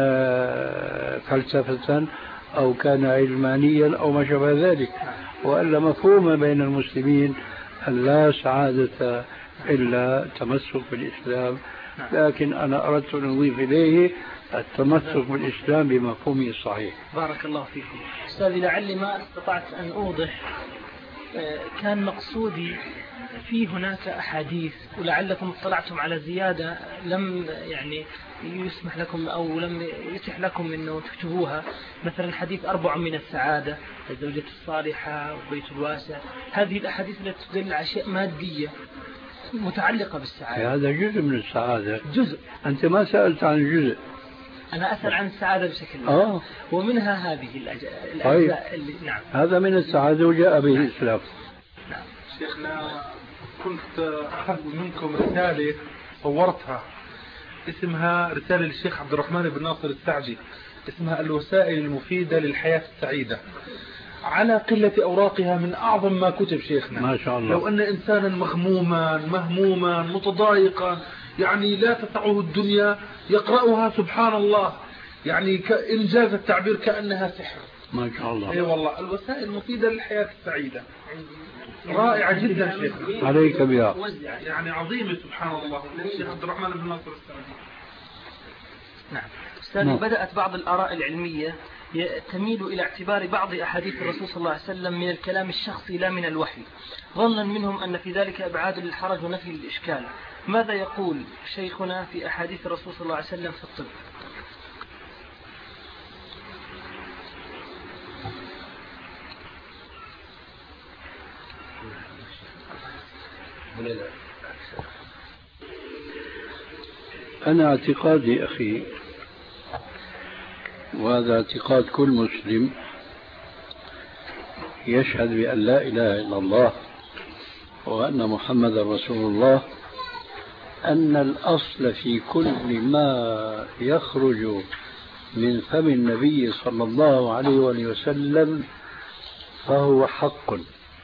فلسفة أو كان علمانيا أو ما شابه ذلك، وألا مفهوم بين المسلمين أن لا سعادة إلا تمسك بالإسلام. لكن أنا أردت أن أضيف إليه التمسك بالإسلام بمفهومه الصحيح. بارك الله فيكم. أستاذي، لعلي ما استطعت أن أوضح كان مقصودي في هناك أحاديث ولعلكم اطلعتم على زيادة لم يعني يسمح لكم أو لم يتح لكم أنه تكتبوها، مثلا حديث أربع من السعادة، الزوجة الصالحة وبيت الواسع. هذه الأحاديث التي تدل على أشياء مادية متعلقة بالسعادة. هذا جزء من السعادة. جزء. أنت ما سألت عن جزء. أنا أسأل عن السعادة بشكل عام. آه. ومنها هذه الأجزاء. طيب. اللي نعم. هذا من السعادة وجاء به الإسلام. نعم. شيخنا كنت أخذت منكم رسالة صورتها اسمها رسالة للشيخ عبد الرحمن بن ناصر السعدي، اسمها الوسائل المفيدة للحياة السعيدة. على قلة أوراقها من أعظم ما كتب شيخنا. ما شاء الله. لو أن إنسانا مغموما مهموما متضايقا يعني لا تسعه الدنيا يقرأها سبحان الله يعني إنجاز التعبير كأنها سحر. ما شاء الله. اي والله الوسائل المفيدة للحياة السعيدة رائعة جدا شيخنا. عليك بها. يعني عظيمة سبحان الله. الشيخ عبد الرحمن بن ناصر السعدي. نعم. أستاذ، بدأت بعض الآراء العلمية تميل إلى اعتبار بعض أحاديث الرسول صلى الله عليه وسلم من الكلام الشخصي لا من الوحي، ظنا منهم أن في ذلك إبعاد للحرج ونفي الإشكال. ماذا يقول شيخنا في أحاديث الرسول صلى الله عليه وسلم في الطب؟ أنا اعتقادي أخي، وهذا اعتقاد كل مسلم يشهد بأن لا إله إلا الله وأن محمد رسول الله، أن الأصل في كل ما يخرج من فم النبي صلى الله عليه وآله وسلم فهو حق.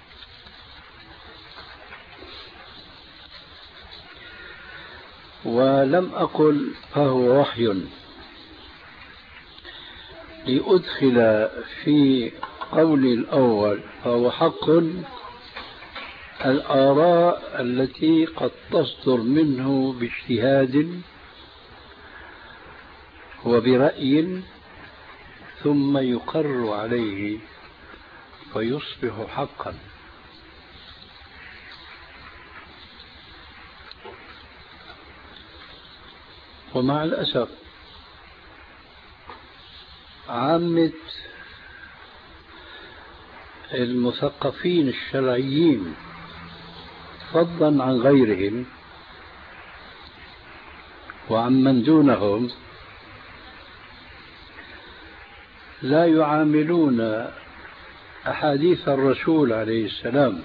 ولم أقل فهو وحي لأدخل في قولي الأول فهو حق الآراء التي قد تصدر منه باجتهاد وبرأي ثم يقر عليه فيصبح حقا. ومع الأسف عامة المثقفين الشرعيين فضلا عن غيرهم وعن من دونهم لا يعاملون أحاديث الرسول عليه السلام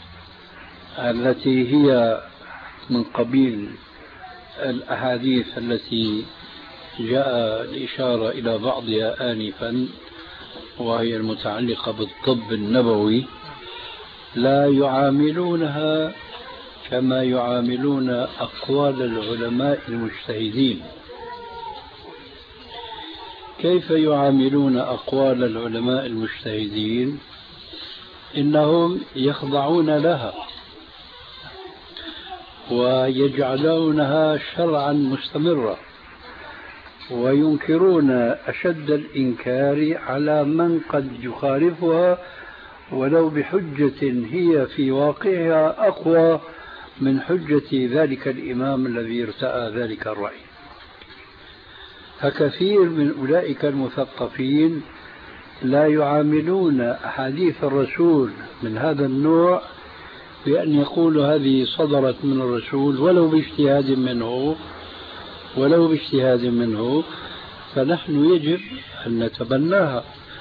التي هي من قبيل الأحاديث التي جاء الإشارة إلى بعضها آنفا وهي المتعلقة بالطب النبوي، لا يعاملونها كما يعاملون أقوال العلماء المجتهدين. كيف يعاملون أقوال العلماء المجتهدين؟ إنهم يخضعون لها ويجعلونها شرعا مستمرا وينكرون أشد الإنكار على من قد يخالفها ولو بحجة هي في واقعها أقوى من حجة ذلك الإمام الذي ارتأى ذلك الرأي. فكثير من أولئك المثقفين لا يعاملون أحاديث الرسول من هذا النوع بأن يقولوا هذه صدرت من الرسول ولو باجتهاد منه ولو باجتهاد منه فنحن يجب أن نتبناها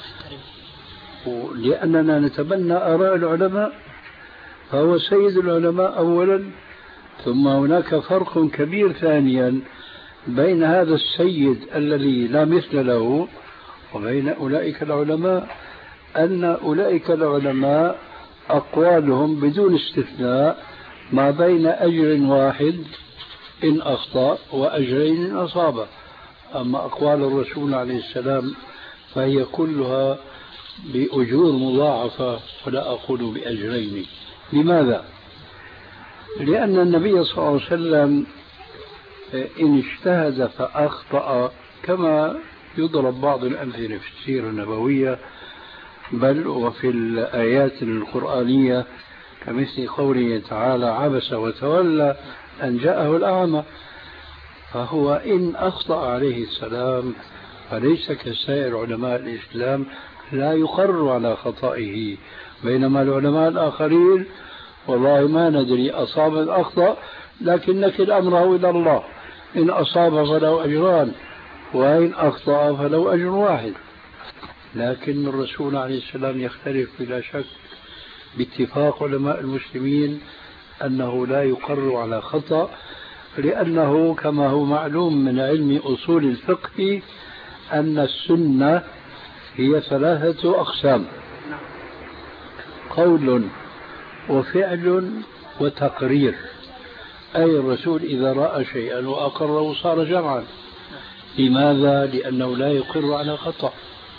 لأننا نتبنى آراء العلماء، فهو سيد العلماء أولا، ثم هناك فرق كبير ثانيا بين هذا السيد الذي لا مثل له وبين أولئك العلماء، أن أولئك العلماء أقوالهم بدون استثناء ما بين أجر واحد إن أخطأ وأجرين إن أصاب. أما أقوال الرسول عليه السلام فهي كلها بأجور مضاعفة ولا أقول بأجرين. لماذا؟ لأن النبي صلى الله عليه وسلم إن اجتهد فأخطأ كما يضرب بعض الأمثلة في السيرة النبوية بل وفي الآيات القرآنية كمثل قوله تعالى عبس وتولى أن جاءه الأعمى. فهو إن أخطأ عليه السلام فليس كسائر علماء الإسلام لا يقر على خطئه، بينما العلماء الآخرين والله ما ندري أصاب أم أخطأ، لكن نكل أمره إلى الله، إن أصاب فله أجران وإن أخطأ فله أجر واحد. لكن الرسول عليه السلام يختلف بلا شك باتفاق علماء المسلمين أنه لا يقر على خطأ، لأنه كما هو معلوم من علم أصول الفقه أن السنة هي ثلاثة أقسام: قول وفعل وتقرير. أي الرسول إذا رأى شيئا وأقره صار جمعا. لماذا؟ لأنه لا يقر على خطأ.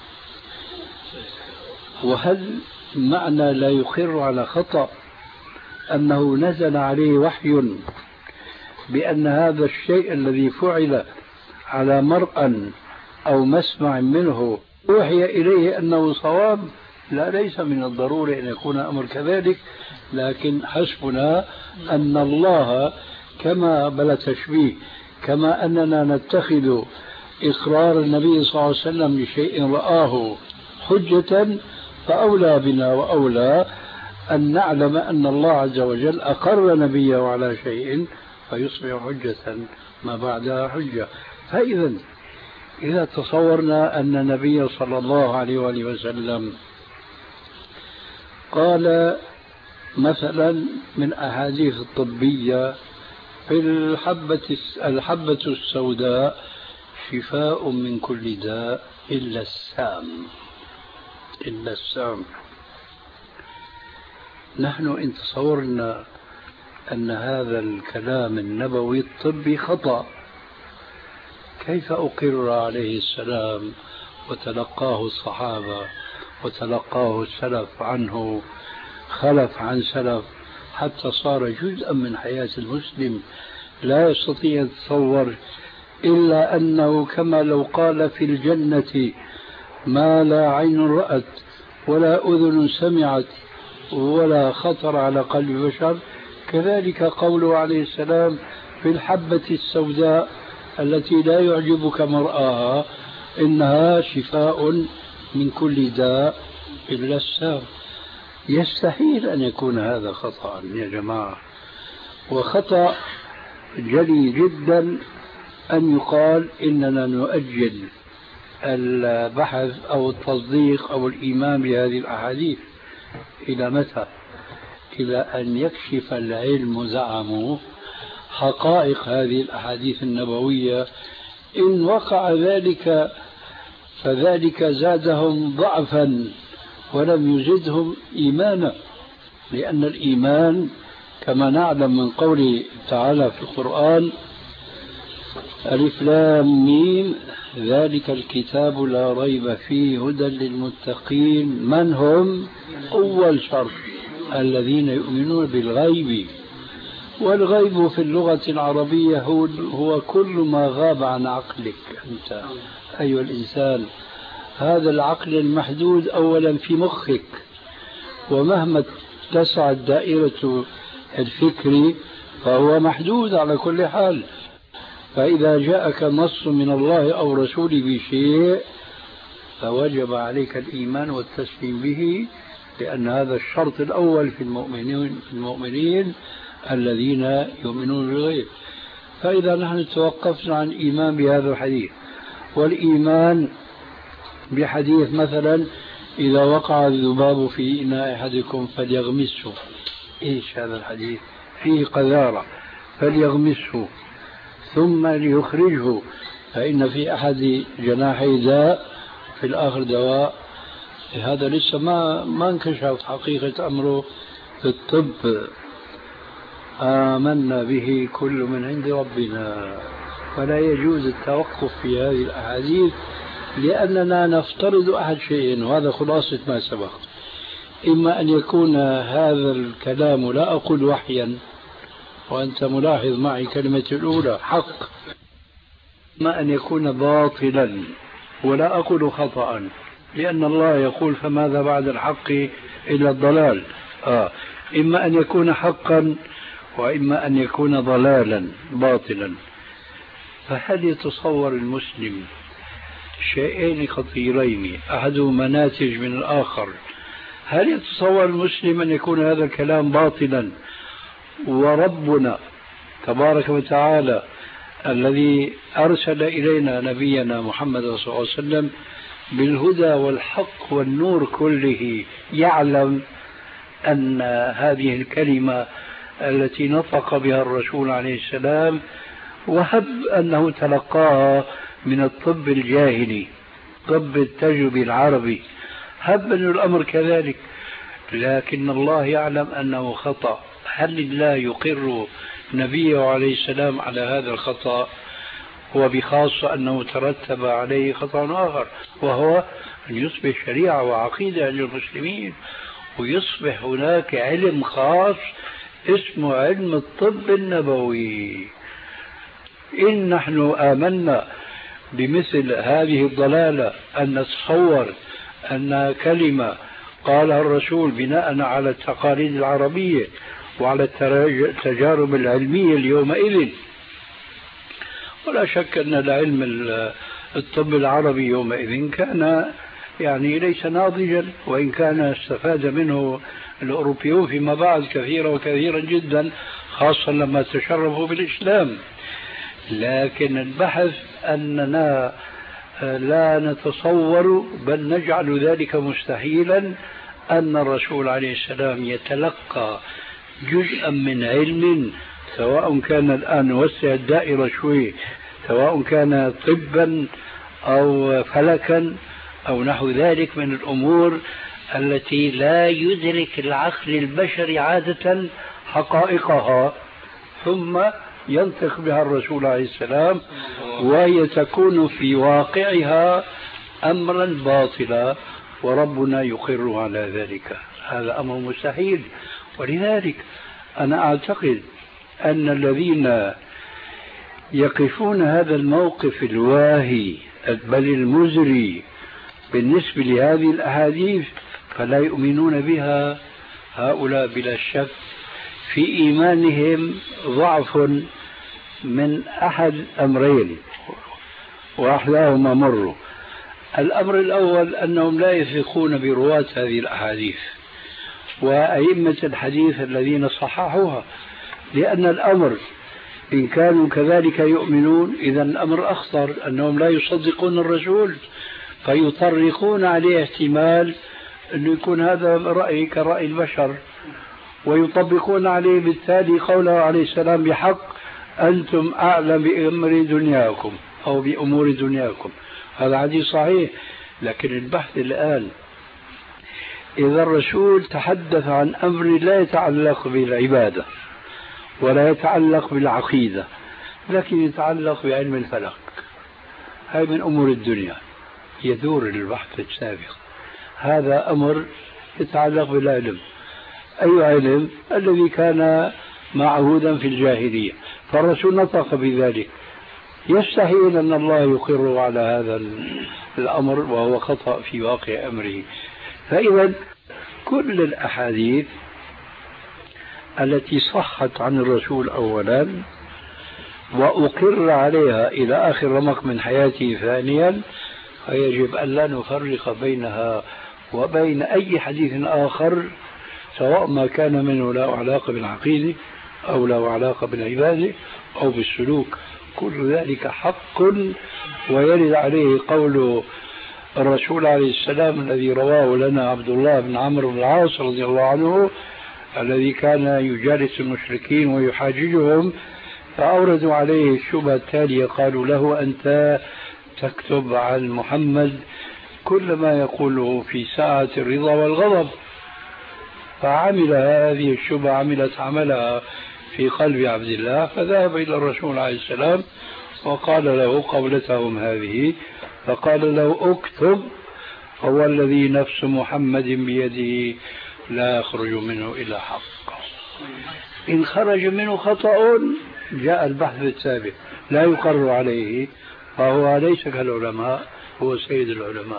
وهل معنى لا يقر على خطأ أنه نزل عليه وحي بأن هذا الشيء الذي فعل على مرأى أو مسمع منه أوحي إليه أنه صواب؟ لا، ليس من الضروري أن يكون أمر كذلك، لكن حسبنا أن الله كما بلا تشبيه، كما أننا نتخذ إقرار النبي صلى الله عليه وسلم لشيء رآه حجة، فأولى بنا وأولى أن نعلم أن الله عز وجل أقر نبيه على شيء فيصبح حجة ما بعدها حجة. فإذا إذا تصورنا أن النبي صلى الله عليه وآله وسلم قال مثلا من أحاديث الطبية في الحبة الحبة السوداء شفاء من كل داء إلا السام، إلا السام. نحن إن تصورنا أن هذا الكلام النبوي الطبي خطأ، كيف أقر عليه السلام وتلقاه الصحابة وتلقاه السلف عنه خلف عن سلف حتى صار جزءا من حياة المسلم؟ لا يستطيع أن يتصور إلا أنه كما لو قال في الجنة ما لا عين رأت ولا أذن سمعت ولا خطر على قلب بشر، كذلك قوله عليه السلام في الحبة السوداء التي لا يعجبك مرآها إنها شفاء من كل داء إلا السام. يستحيل أن يكون هذا خطأ يا جماعة، وخطأ جلي جدا أن يقال إننا نؤجل البحث أو التصديق أو الإيمان بهذه الأحاديث. إلى متى؟ إلى أن يكشف العلم زعموا حقائق هذه الأحاديث النبوية. إن وقع ذلك فذلك زادهم ضعفا ولم يزدهم إيمانا، لأن الإيمان كما نعلم من قوله تعالى في القرآن ألف لام ميم ذلك الكتاب لا ريب فيه هدى للمتقين. من هم؟ أول شرط الذين يؤمنون بالغيب، والغيب في اللغة العربية هو, هو كل ما غاب عن عقلك أنت أيها الإنسان. هذا العقل المحدود أولا في مخك، ومهما تسعت دائرة الفكر فهو محدود على كل حال. فإذا جاءك نص من الله أو رسوله بشيء فوجب عليك الإيمان والتسليم به، لأن هذا الشرط الأول في المؤمنين, في المؤمنين الذين يؤمنون بالغيب. فإذا نحن توقفنا عن الإيمان بهذا الحديث، والإيمان بحديث مثلا إذا وقع الذباب في إناء أحدكم فليغمسه، إيش هذا الحديث؟ فيه قذارة، فليغمسه ثم ليخرجه فإن في أحد جناحي داء في الآخر دواء. هذا لسه ما ما انكشف حقيقة أمره في الطب. آمنا به كل من عند ربنا، فلا يجوز التوقف في هذه الأحاديث، لأننا نفترض أحد شيئين، وهذا خلاصة ما سبق: إما أن يكون هذا الكلام لا أقول وحيا، وأنت ملاحظ معي كلمة الأولى حق، إما أن يكون باطلا ولا أقول خطأ، لأن الله يقول فماذا بعد الحق إلا الضلال. آه. إما أن يكون حقا وإما أن يكون ضلالا باطلا. فهل يتصور المسلم شيئين خطيرين أحدهما ناتج من الآخر؟ هل يتصور المسلم أن يكون هذا الكلام باطلا وربنا تبارك وتعالى الذي أرسل إلينا نبينا محمد صلى الله عليه وسلم بالهدى والحق والنور كله يعلم أن هذه الكلمة التي نطق بها الرسول عليه السلام وهب أنه تلقاها من الطب الجاهلي طب التجربي العربي، هب أن الأمر كذلك، لكن الله يعلم أنه خطأ. هل الله يقر نبيه عليه السلام على هذا الخطأ؟ وبخاصة أنه ترتب عليه خطأ آخر وهو أن يصبح شريعة وعقيدة للمسلمين ويصبح هناك علم خاص اسمه علم الطب النبوي. إن نحن آمنا بمثل هذه الضلالة أن نتصور أن كلمة قالها الرسول بناء على التقاليد العربية وعلى التجارب العلمية اليومئذ، ولا شك أن العلم الطب العربي يومئذ كان يعني ليس ناضجا، وإن كان استفاد منه الأوروبيون فيما بعد كثيرا وكثيرا جدا، خاصة لما تشرفوا بالإسلام. لكن البحث أننا لا نتصور بل نجعل ذلك مستحيلا أن الرسول عليه السلام يتلقى جزءا من علم، سواء كان الآن نوسع الدائرة شوي، سواء كان طبا أو فلكا أو نحو ذلك من الأمور التي لا يدرك العقل البشري عادة حقائقها، ثم ينطق بها الرسول عليه السلام وهي تكون في واقعها أمرا باطلا وربنا يقر على ذلك. هذا أمر مستحيل. ولذلك أنا أعتقد أن الذين يقفون هذا الموقف الواهي بل المزري بالنسبة لهذه الأحاديث فلا يؤمنون بها، هؤلاء بلا شك في إيمانهم ضعف من أحد أمرين وأحلاهما مر. الأمر الأول أنهم لا يثقون برواة هذه الأحاديث وأئمة الحديث الذين صححوها، لأن الأمر إن كانوا كذلك يؤمنون إذا الأمر أخطر، أنهم لا يصدقون الرسول فيطرقون عليه احتمال أنه يكون هذا رأي كرأي البشر، ويطبقون عليه بالتالي قوله عليه السلام بحق أنتم أعلم بأمر دنياكم أو بأمور دنياكم. هذا حديث صحيح. لكن البحث الآن إذا الرسول تحدث عن أمر لا يتعلق بالعبادة ولا يتعلق بالعقيدة لكن يتعلق بعلم الفلك، هاي من أمور الدنيا، يدور البحث السابق. هذا أمر يتعلق بالعلم. أي علم؟ الذي كان معهودا في الجاهلية، فالرسول نطق بذلك. يستحيل أن الله يقر على هذا الأمر وهو خطأ في واقع أمره. فإذا كل الأحاديث التي صحت عن الرسول أولا وأقر عليها إلى آخر رمق من حياته ثانيا، فيجب أن لا نفرق بينها وبين أي حديث آخر سواء ما كان منه له علاقة بالعقيدة أو له علاقة بالعبادة أو بالسلوك. كل ذلك حق ويرد عليه قول الرسول عليه السلام الذي رواه لنا عبد الله بن عمرو بن العاص رضي الله عنه، الذي كان يجالس المشركين ويحاججهم، فأوردوا عليه الشبهة التالية، قالوا له أنت تكتب عن محمد كل ما يقوله في ساعة الرضا والغضب. فعمل هذه الشبهة عملت عملها في قلب عبد الله، فذهب إلى الرسول عليه السلام وقال له قولتهم هذه، فقال له اكتب هو الذي نفس محمد بيده لا يخرج منه إلا حق. إن خرج منه خطأ جاء البحث السابق لا يقر عليه، فهو ليس كالعلماء، هو سيد العلماء.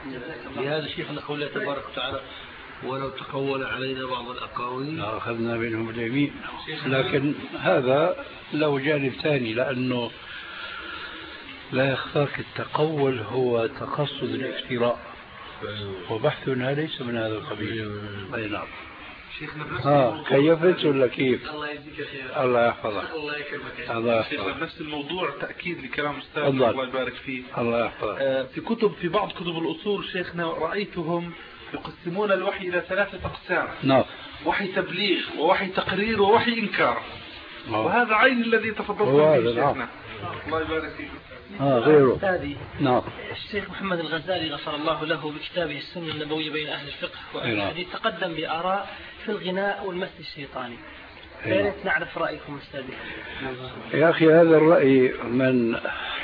لهذا شيخنا قول الله تبارك وتعالى ولو تقول علينا بعض الأقاويل أخذنا منهم اليمين. لكن هذا له جانب ثاني، لأنه لا يخفاك التقول هو تقصد الافتراء، وبحثنا ليس من هذا القبيل. أي نعم. ها كيفت ولا كيف؟ الله يجزيك يا شيخ. الله يحفظك. الله يكرمك. الله يحفظك. نفس الموضوع تأكيد لكلام أستاذ الله. الله يبارك فيه. الله يحفظك. آه في كتب في بعض كتب الأصول شيخنا رأيتهم يقسمون الوحي إلى ثلاثة أقسام. نعم. وحي تبليغ ووحي تقرير ووحي إنكار. نعم. وهذا عين الذي تفضلت به شيخنا. الله يبارك فيك. اه غيره. هذه نعم. الشيخ محمد الغزالي غفر الله له بكتابه السنة النبوية بين أهل الفقه والحديث تقدم بآراء في الغناء والمس الشيطاني. يا ريت نعرف رأيكم أستاذ. يا أخي هذا الرأي من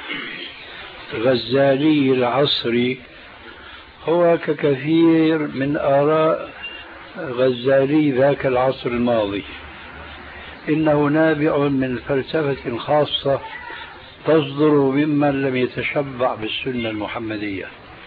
غزالي العصري هو ككثير من آراء غزالي ذاك العصر الماضي، إنه نابع من فلسفة خاصة تصدر ممن لم يتشبع بالسنة المحمدية،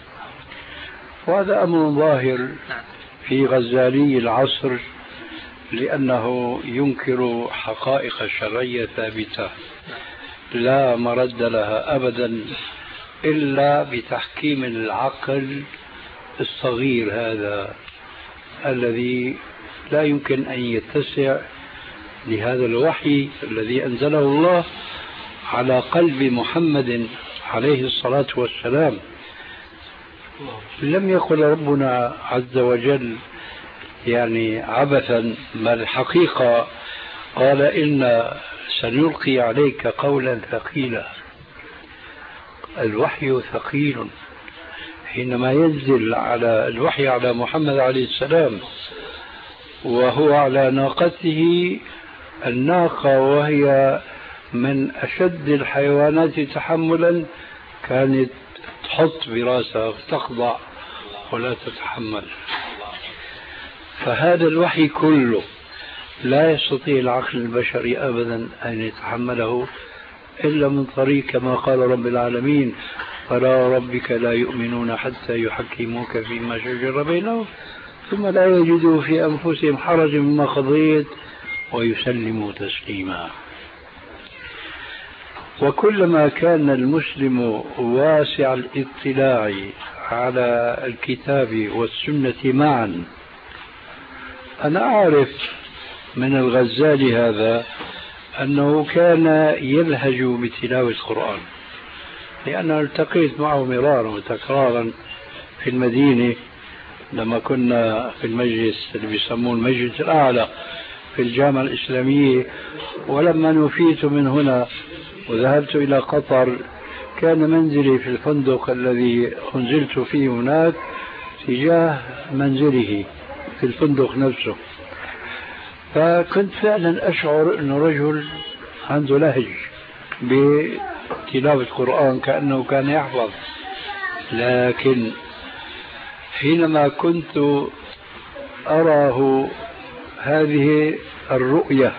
وهذا أمر ظاهر في غزالي العصر، لأنه ينكر حقائق شرعية ثابتة لا مرد لها أبدا إلا بتحكيم العقل الصغير هذا الذي لا يمكن أن يتسع لهذا الوحي الذي أنزله الله على قلب محمد عليه الصلاة والسلام. لم يقل ربنا عز وجل يعني عبثا، بل حقيقة قال إن سنلقي عليك قولا ثقيلا. الوحي ثقيل حينما ينزل على الوحي على محمد عليه السلام وهو على ناقته، الناقة وهي من أشد الحيوانات تحملا كانت تحط براسها وتخضع ولا تتحمل. فهذا الوحي كله لا يستطيع العقل البشري أبدا أن يتحمله إلا من طريق كما قال رب العالمين: فلا ربك لا يؤمنون حتى يحكموك فيما شجر بينهم ثم لا يجدوا في أنفسهم حرج مما قضيت ويسلموا تسليما. وكلما كان المسلم واسع الاطلاع على الكتاب والسنة معا، أنا أعرف من الغزالي هذا أنه كان يلهج بتلاوة القرآن، لأنه التقيت معه مرارا وتكرارا في المدينة لما كنا في المجلس اللي بيسموه المجلس الأعلى في الجامعة الإسلامية. ولما نفيت من هنا وذهبت إلى قطر كان منزلي في الفندق الذي أنزلت فيه هناك تجاه منزله في الفندق نفسه، فكنت فعلا أشعر أنه رجل عنده لهج بتلاوة القرآن كأنه كان يحفظ. لكن حينما كنت أراه هذه الرؤية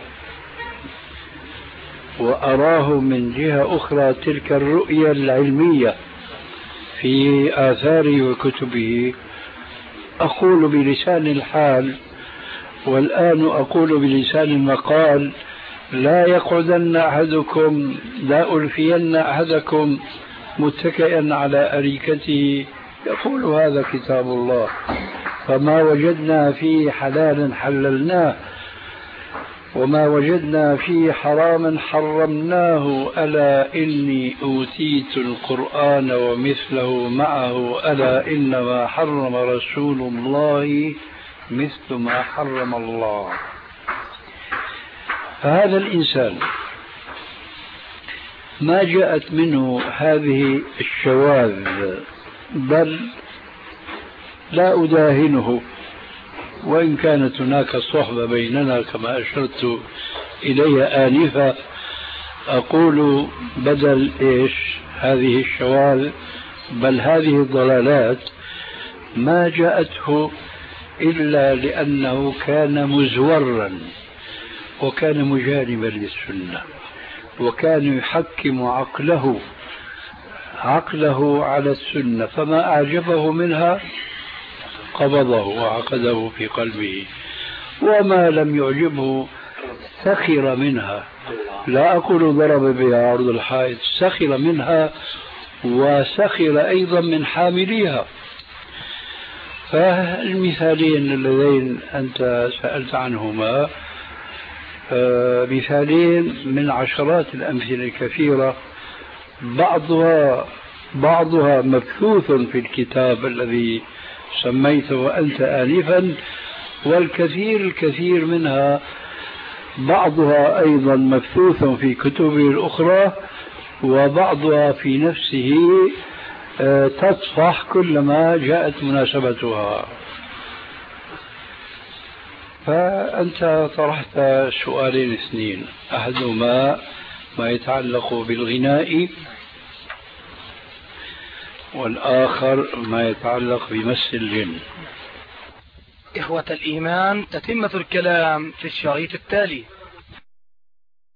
وأراه من جهة أخرى تلك الرؤية العلمية في آثاره وكتبه، أقول بلسان الحال والآن أقول بلسان المقال: لا يقعدن أحدكم لا ألفين أحدكم متكئا على أريكته يقول هذا كتاب الله، فما وجدنا فيه حلالا حللناه وما وجدنا فيه حراما حرمناه، ألا إني أوتيت القرآن ومثله معه، ألا إنما حرم رسول الله مثل ما حرم الله. فهذا الإنسان ما جاءت منه هذه الشواذ، بل لا أداهنه وإن كانت هناك صحبة بيننا كما أشرت إليها آنفا. أقول بدل إيش هذه الشواذ بل هذه الضلالات ما جاءته إلا لأنه كان مزورا وكان مجانبا للسنة وكان يحكم عقله عقله على السنة، فما أعجبه منها قبضه وعقده في قلبه، وما لم يعجبه سخر منها. لا أقول ضرب بها عرض الحائط، سخر منها وسخر أيضا من حامليها. فالمثالين اللذين أنت سألت عنهما مثالين من عشرات الأمثلة الكثيرة، بعضها بعضها مبثوث في الكتاب الذي سميته أنت آنفا، والكثير الكثير منها بعضها أيضا مبثوث في كتبه الأخرى، وبعضها في نفسه تطفح كلما جاءت مناسبتها. فأنت طرحت سؤالين اثنين، أحدهما ما يتعلق بالغناء، والآخر ما يتعلق بمس الجن. إخوة الإيمان، تتمة الكلام في الشريط التالي.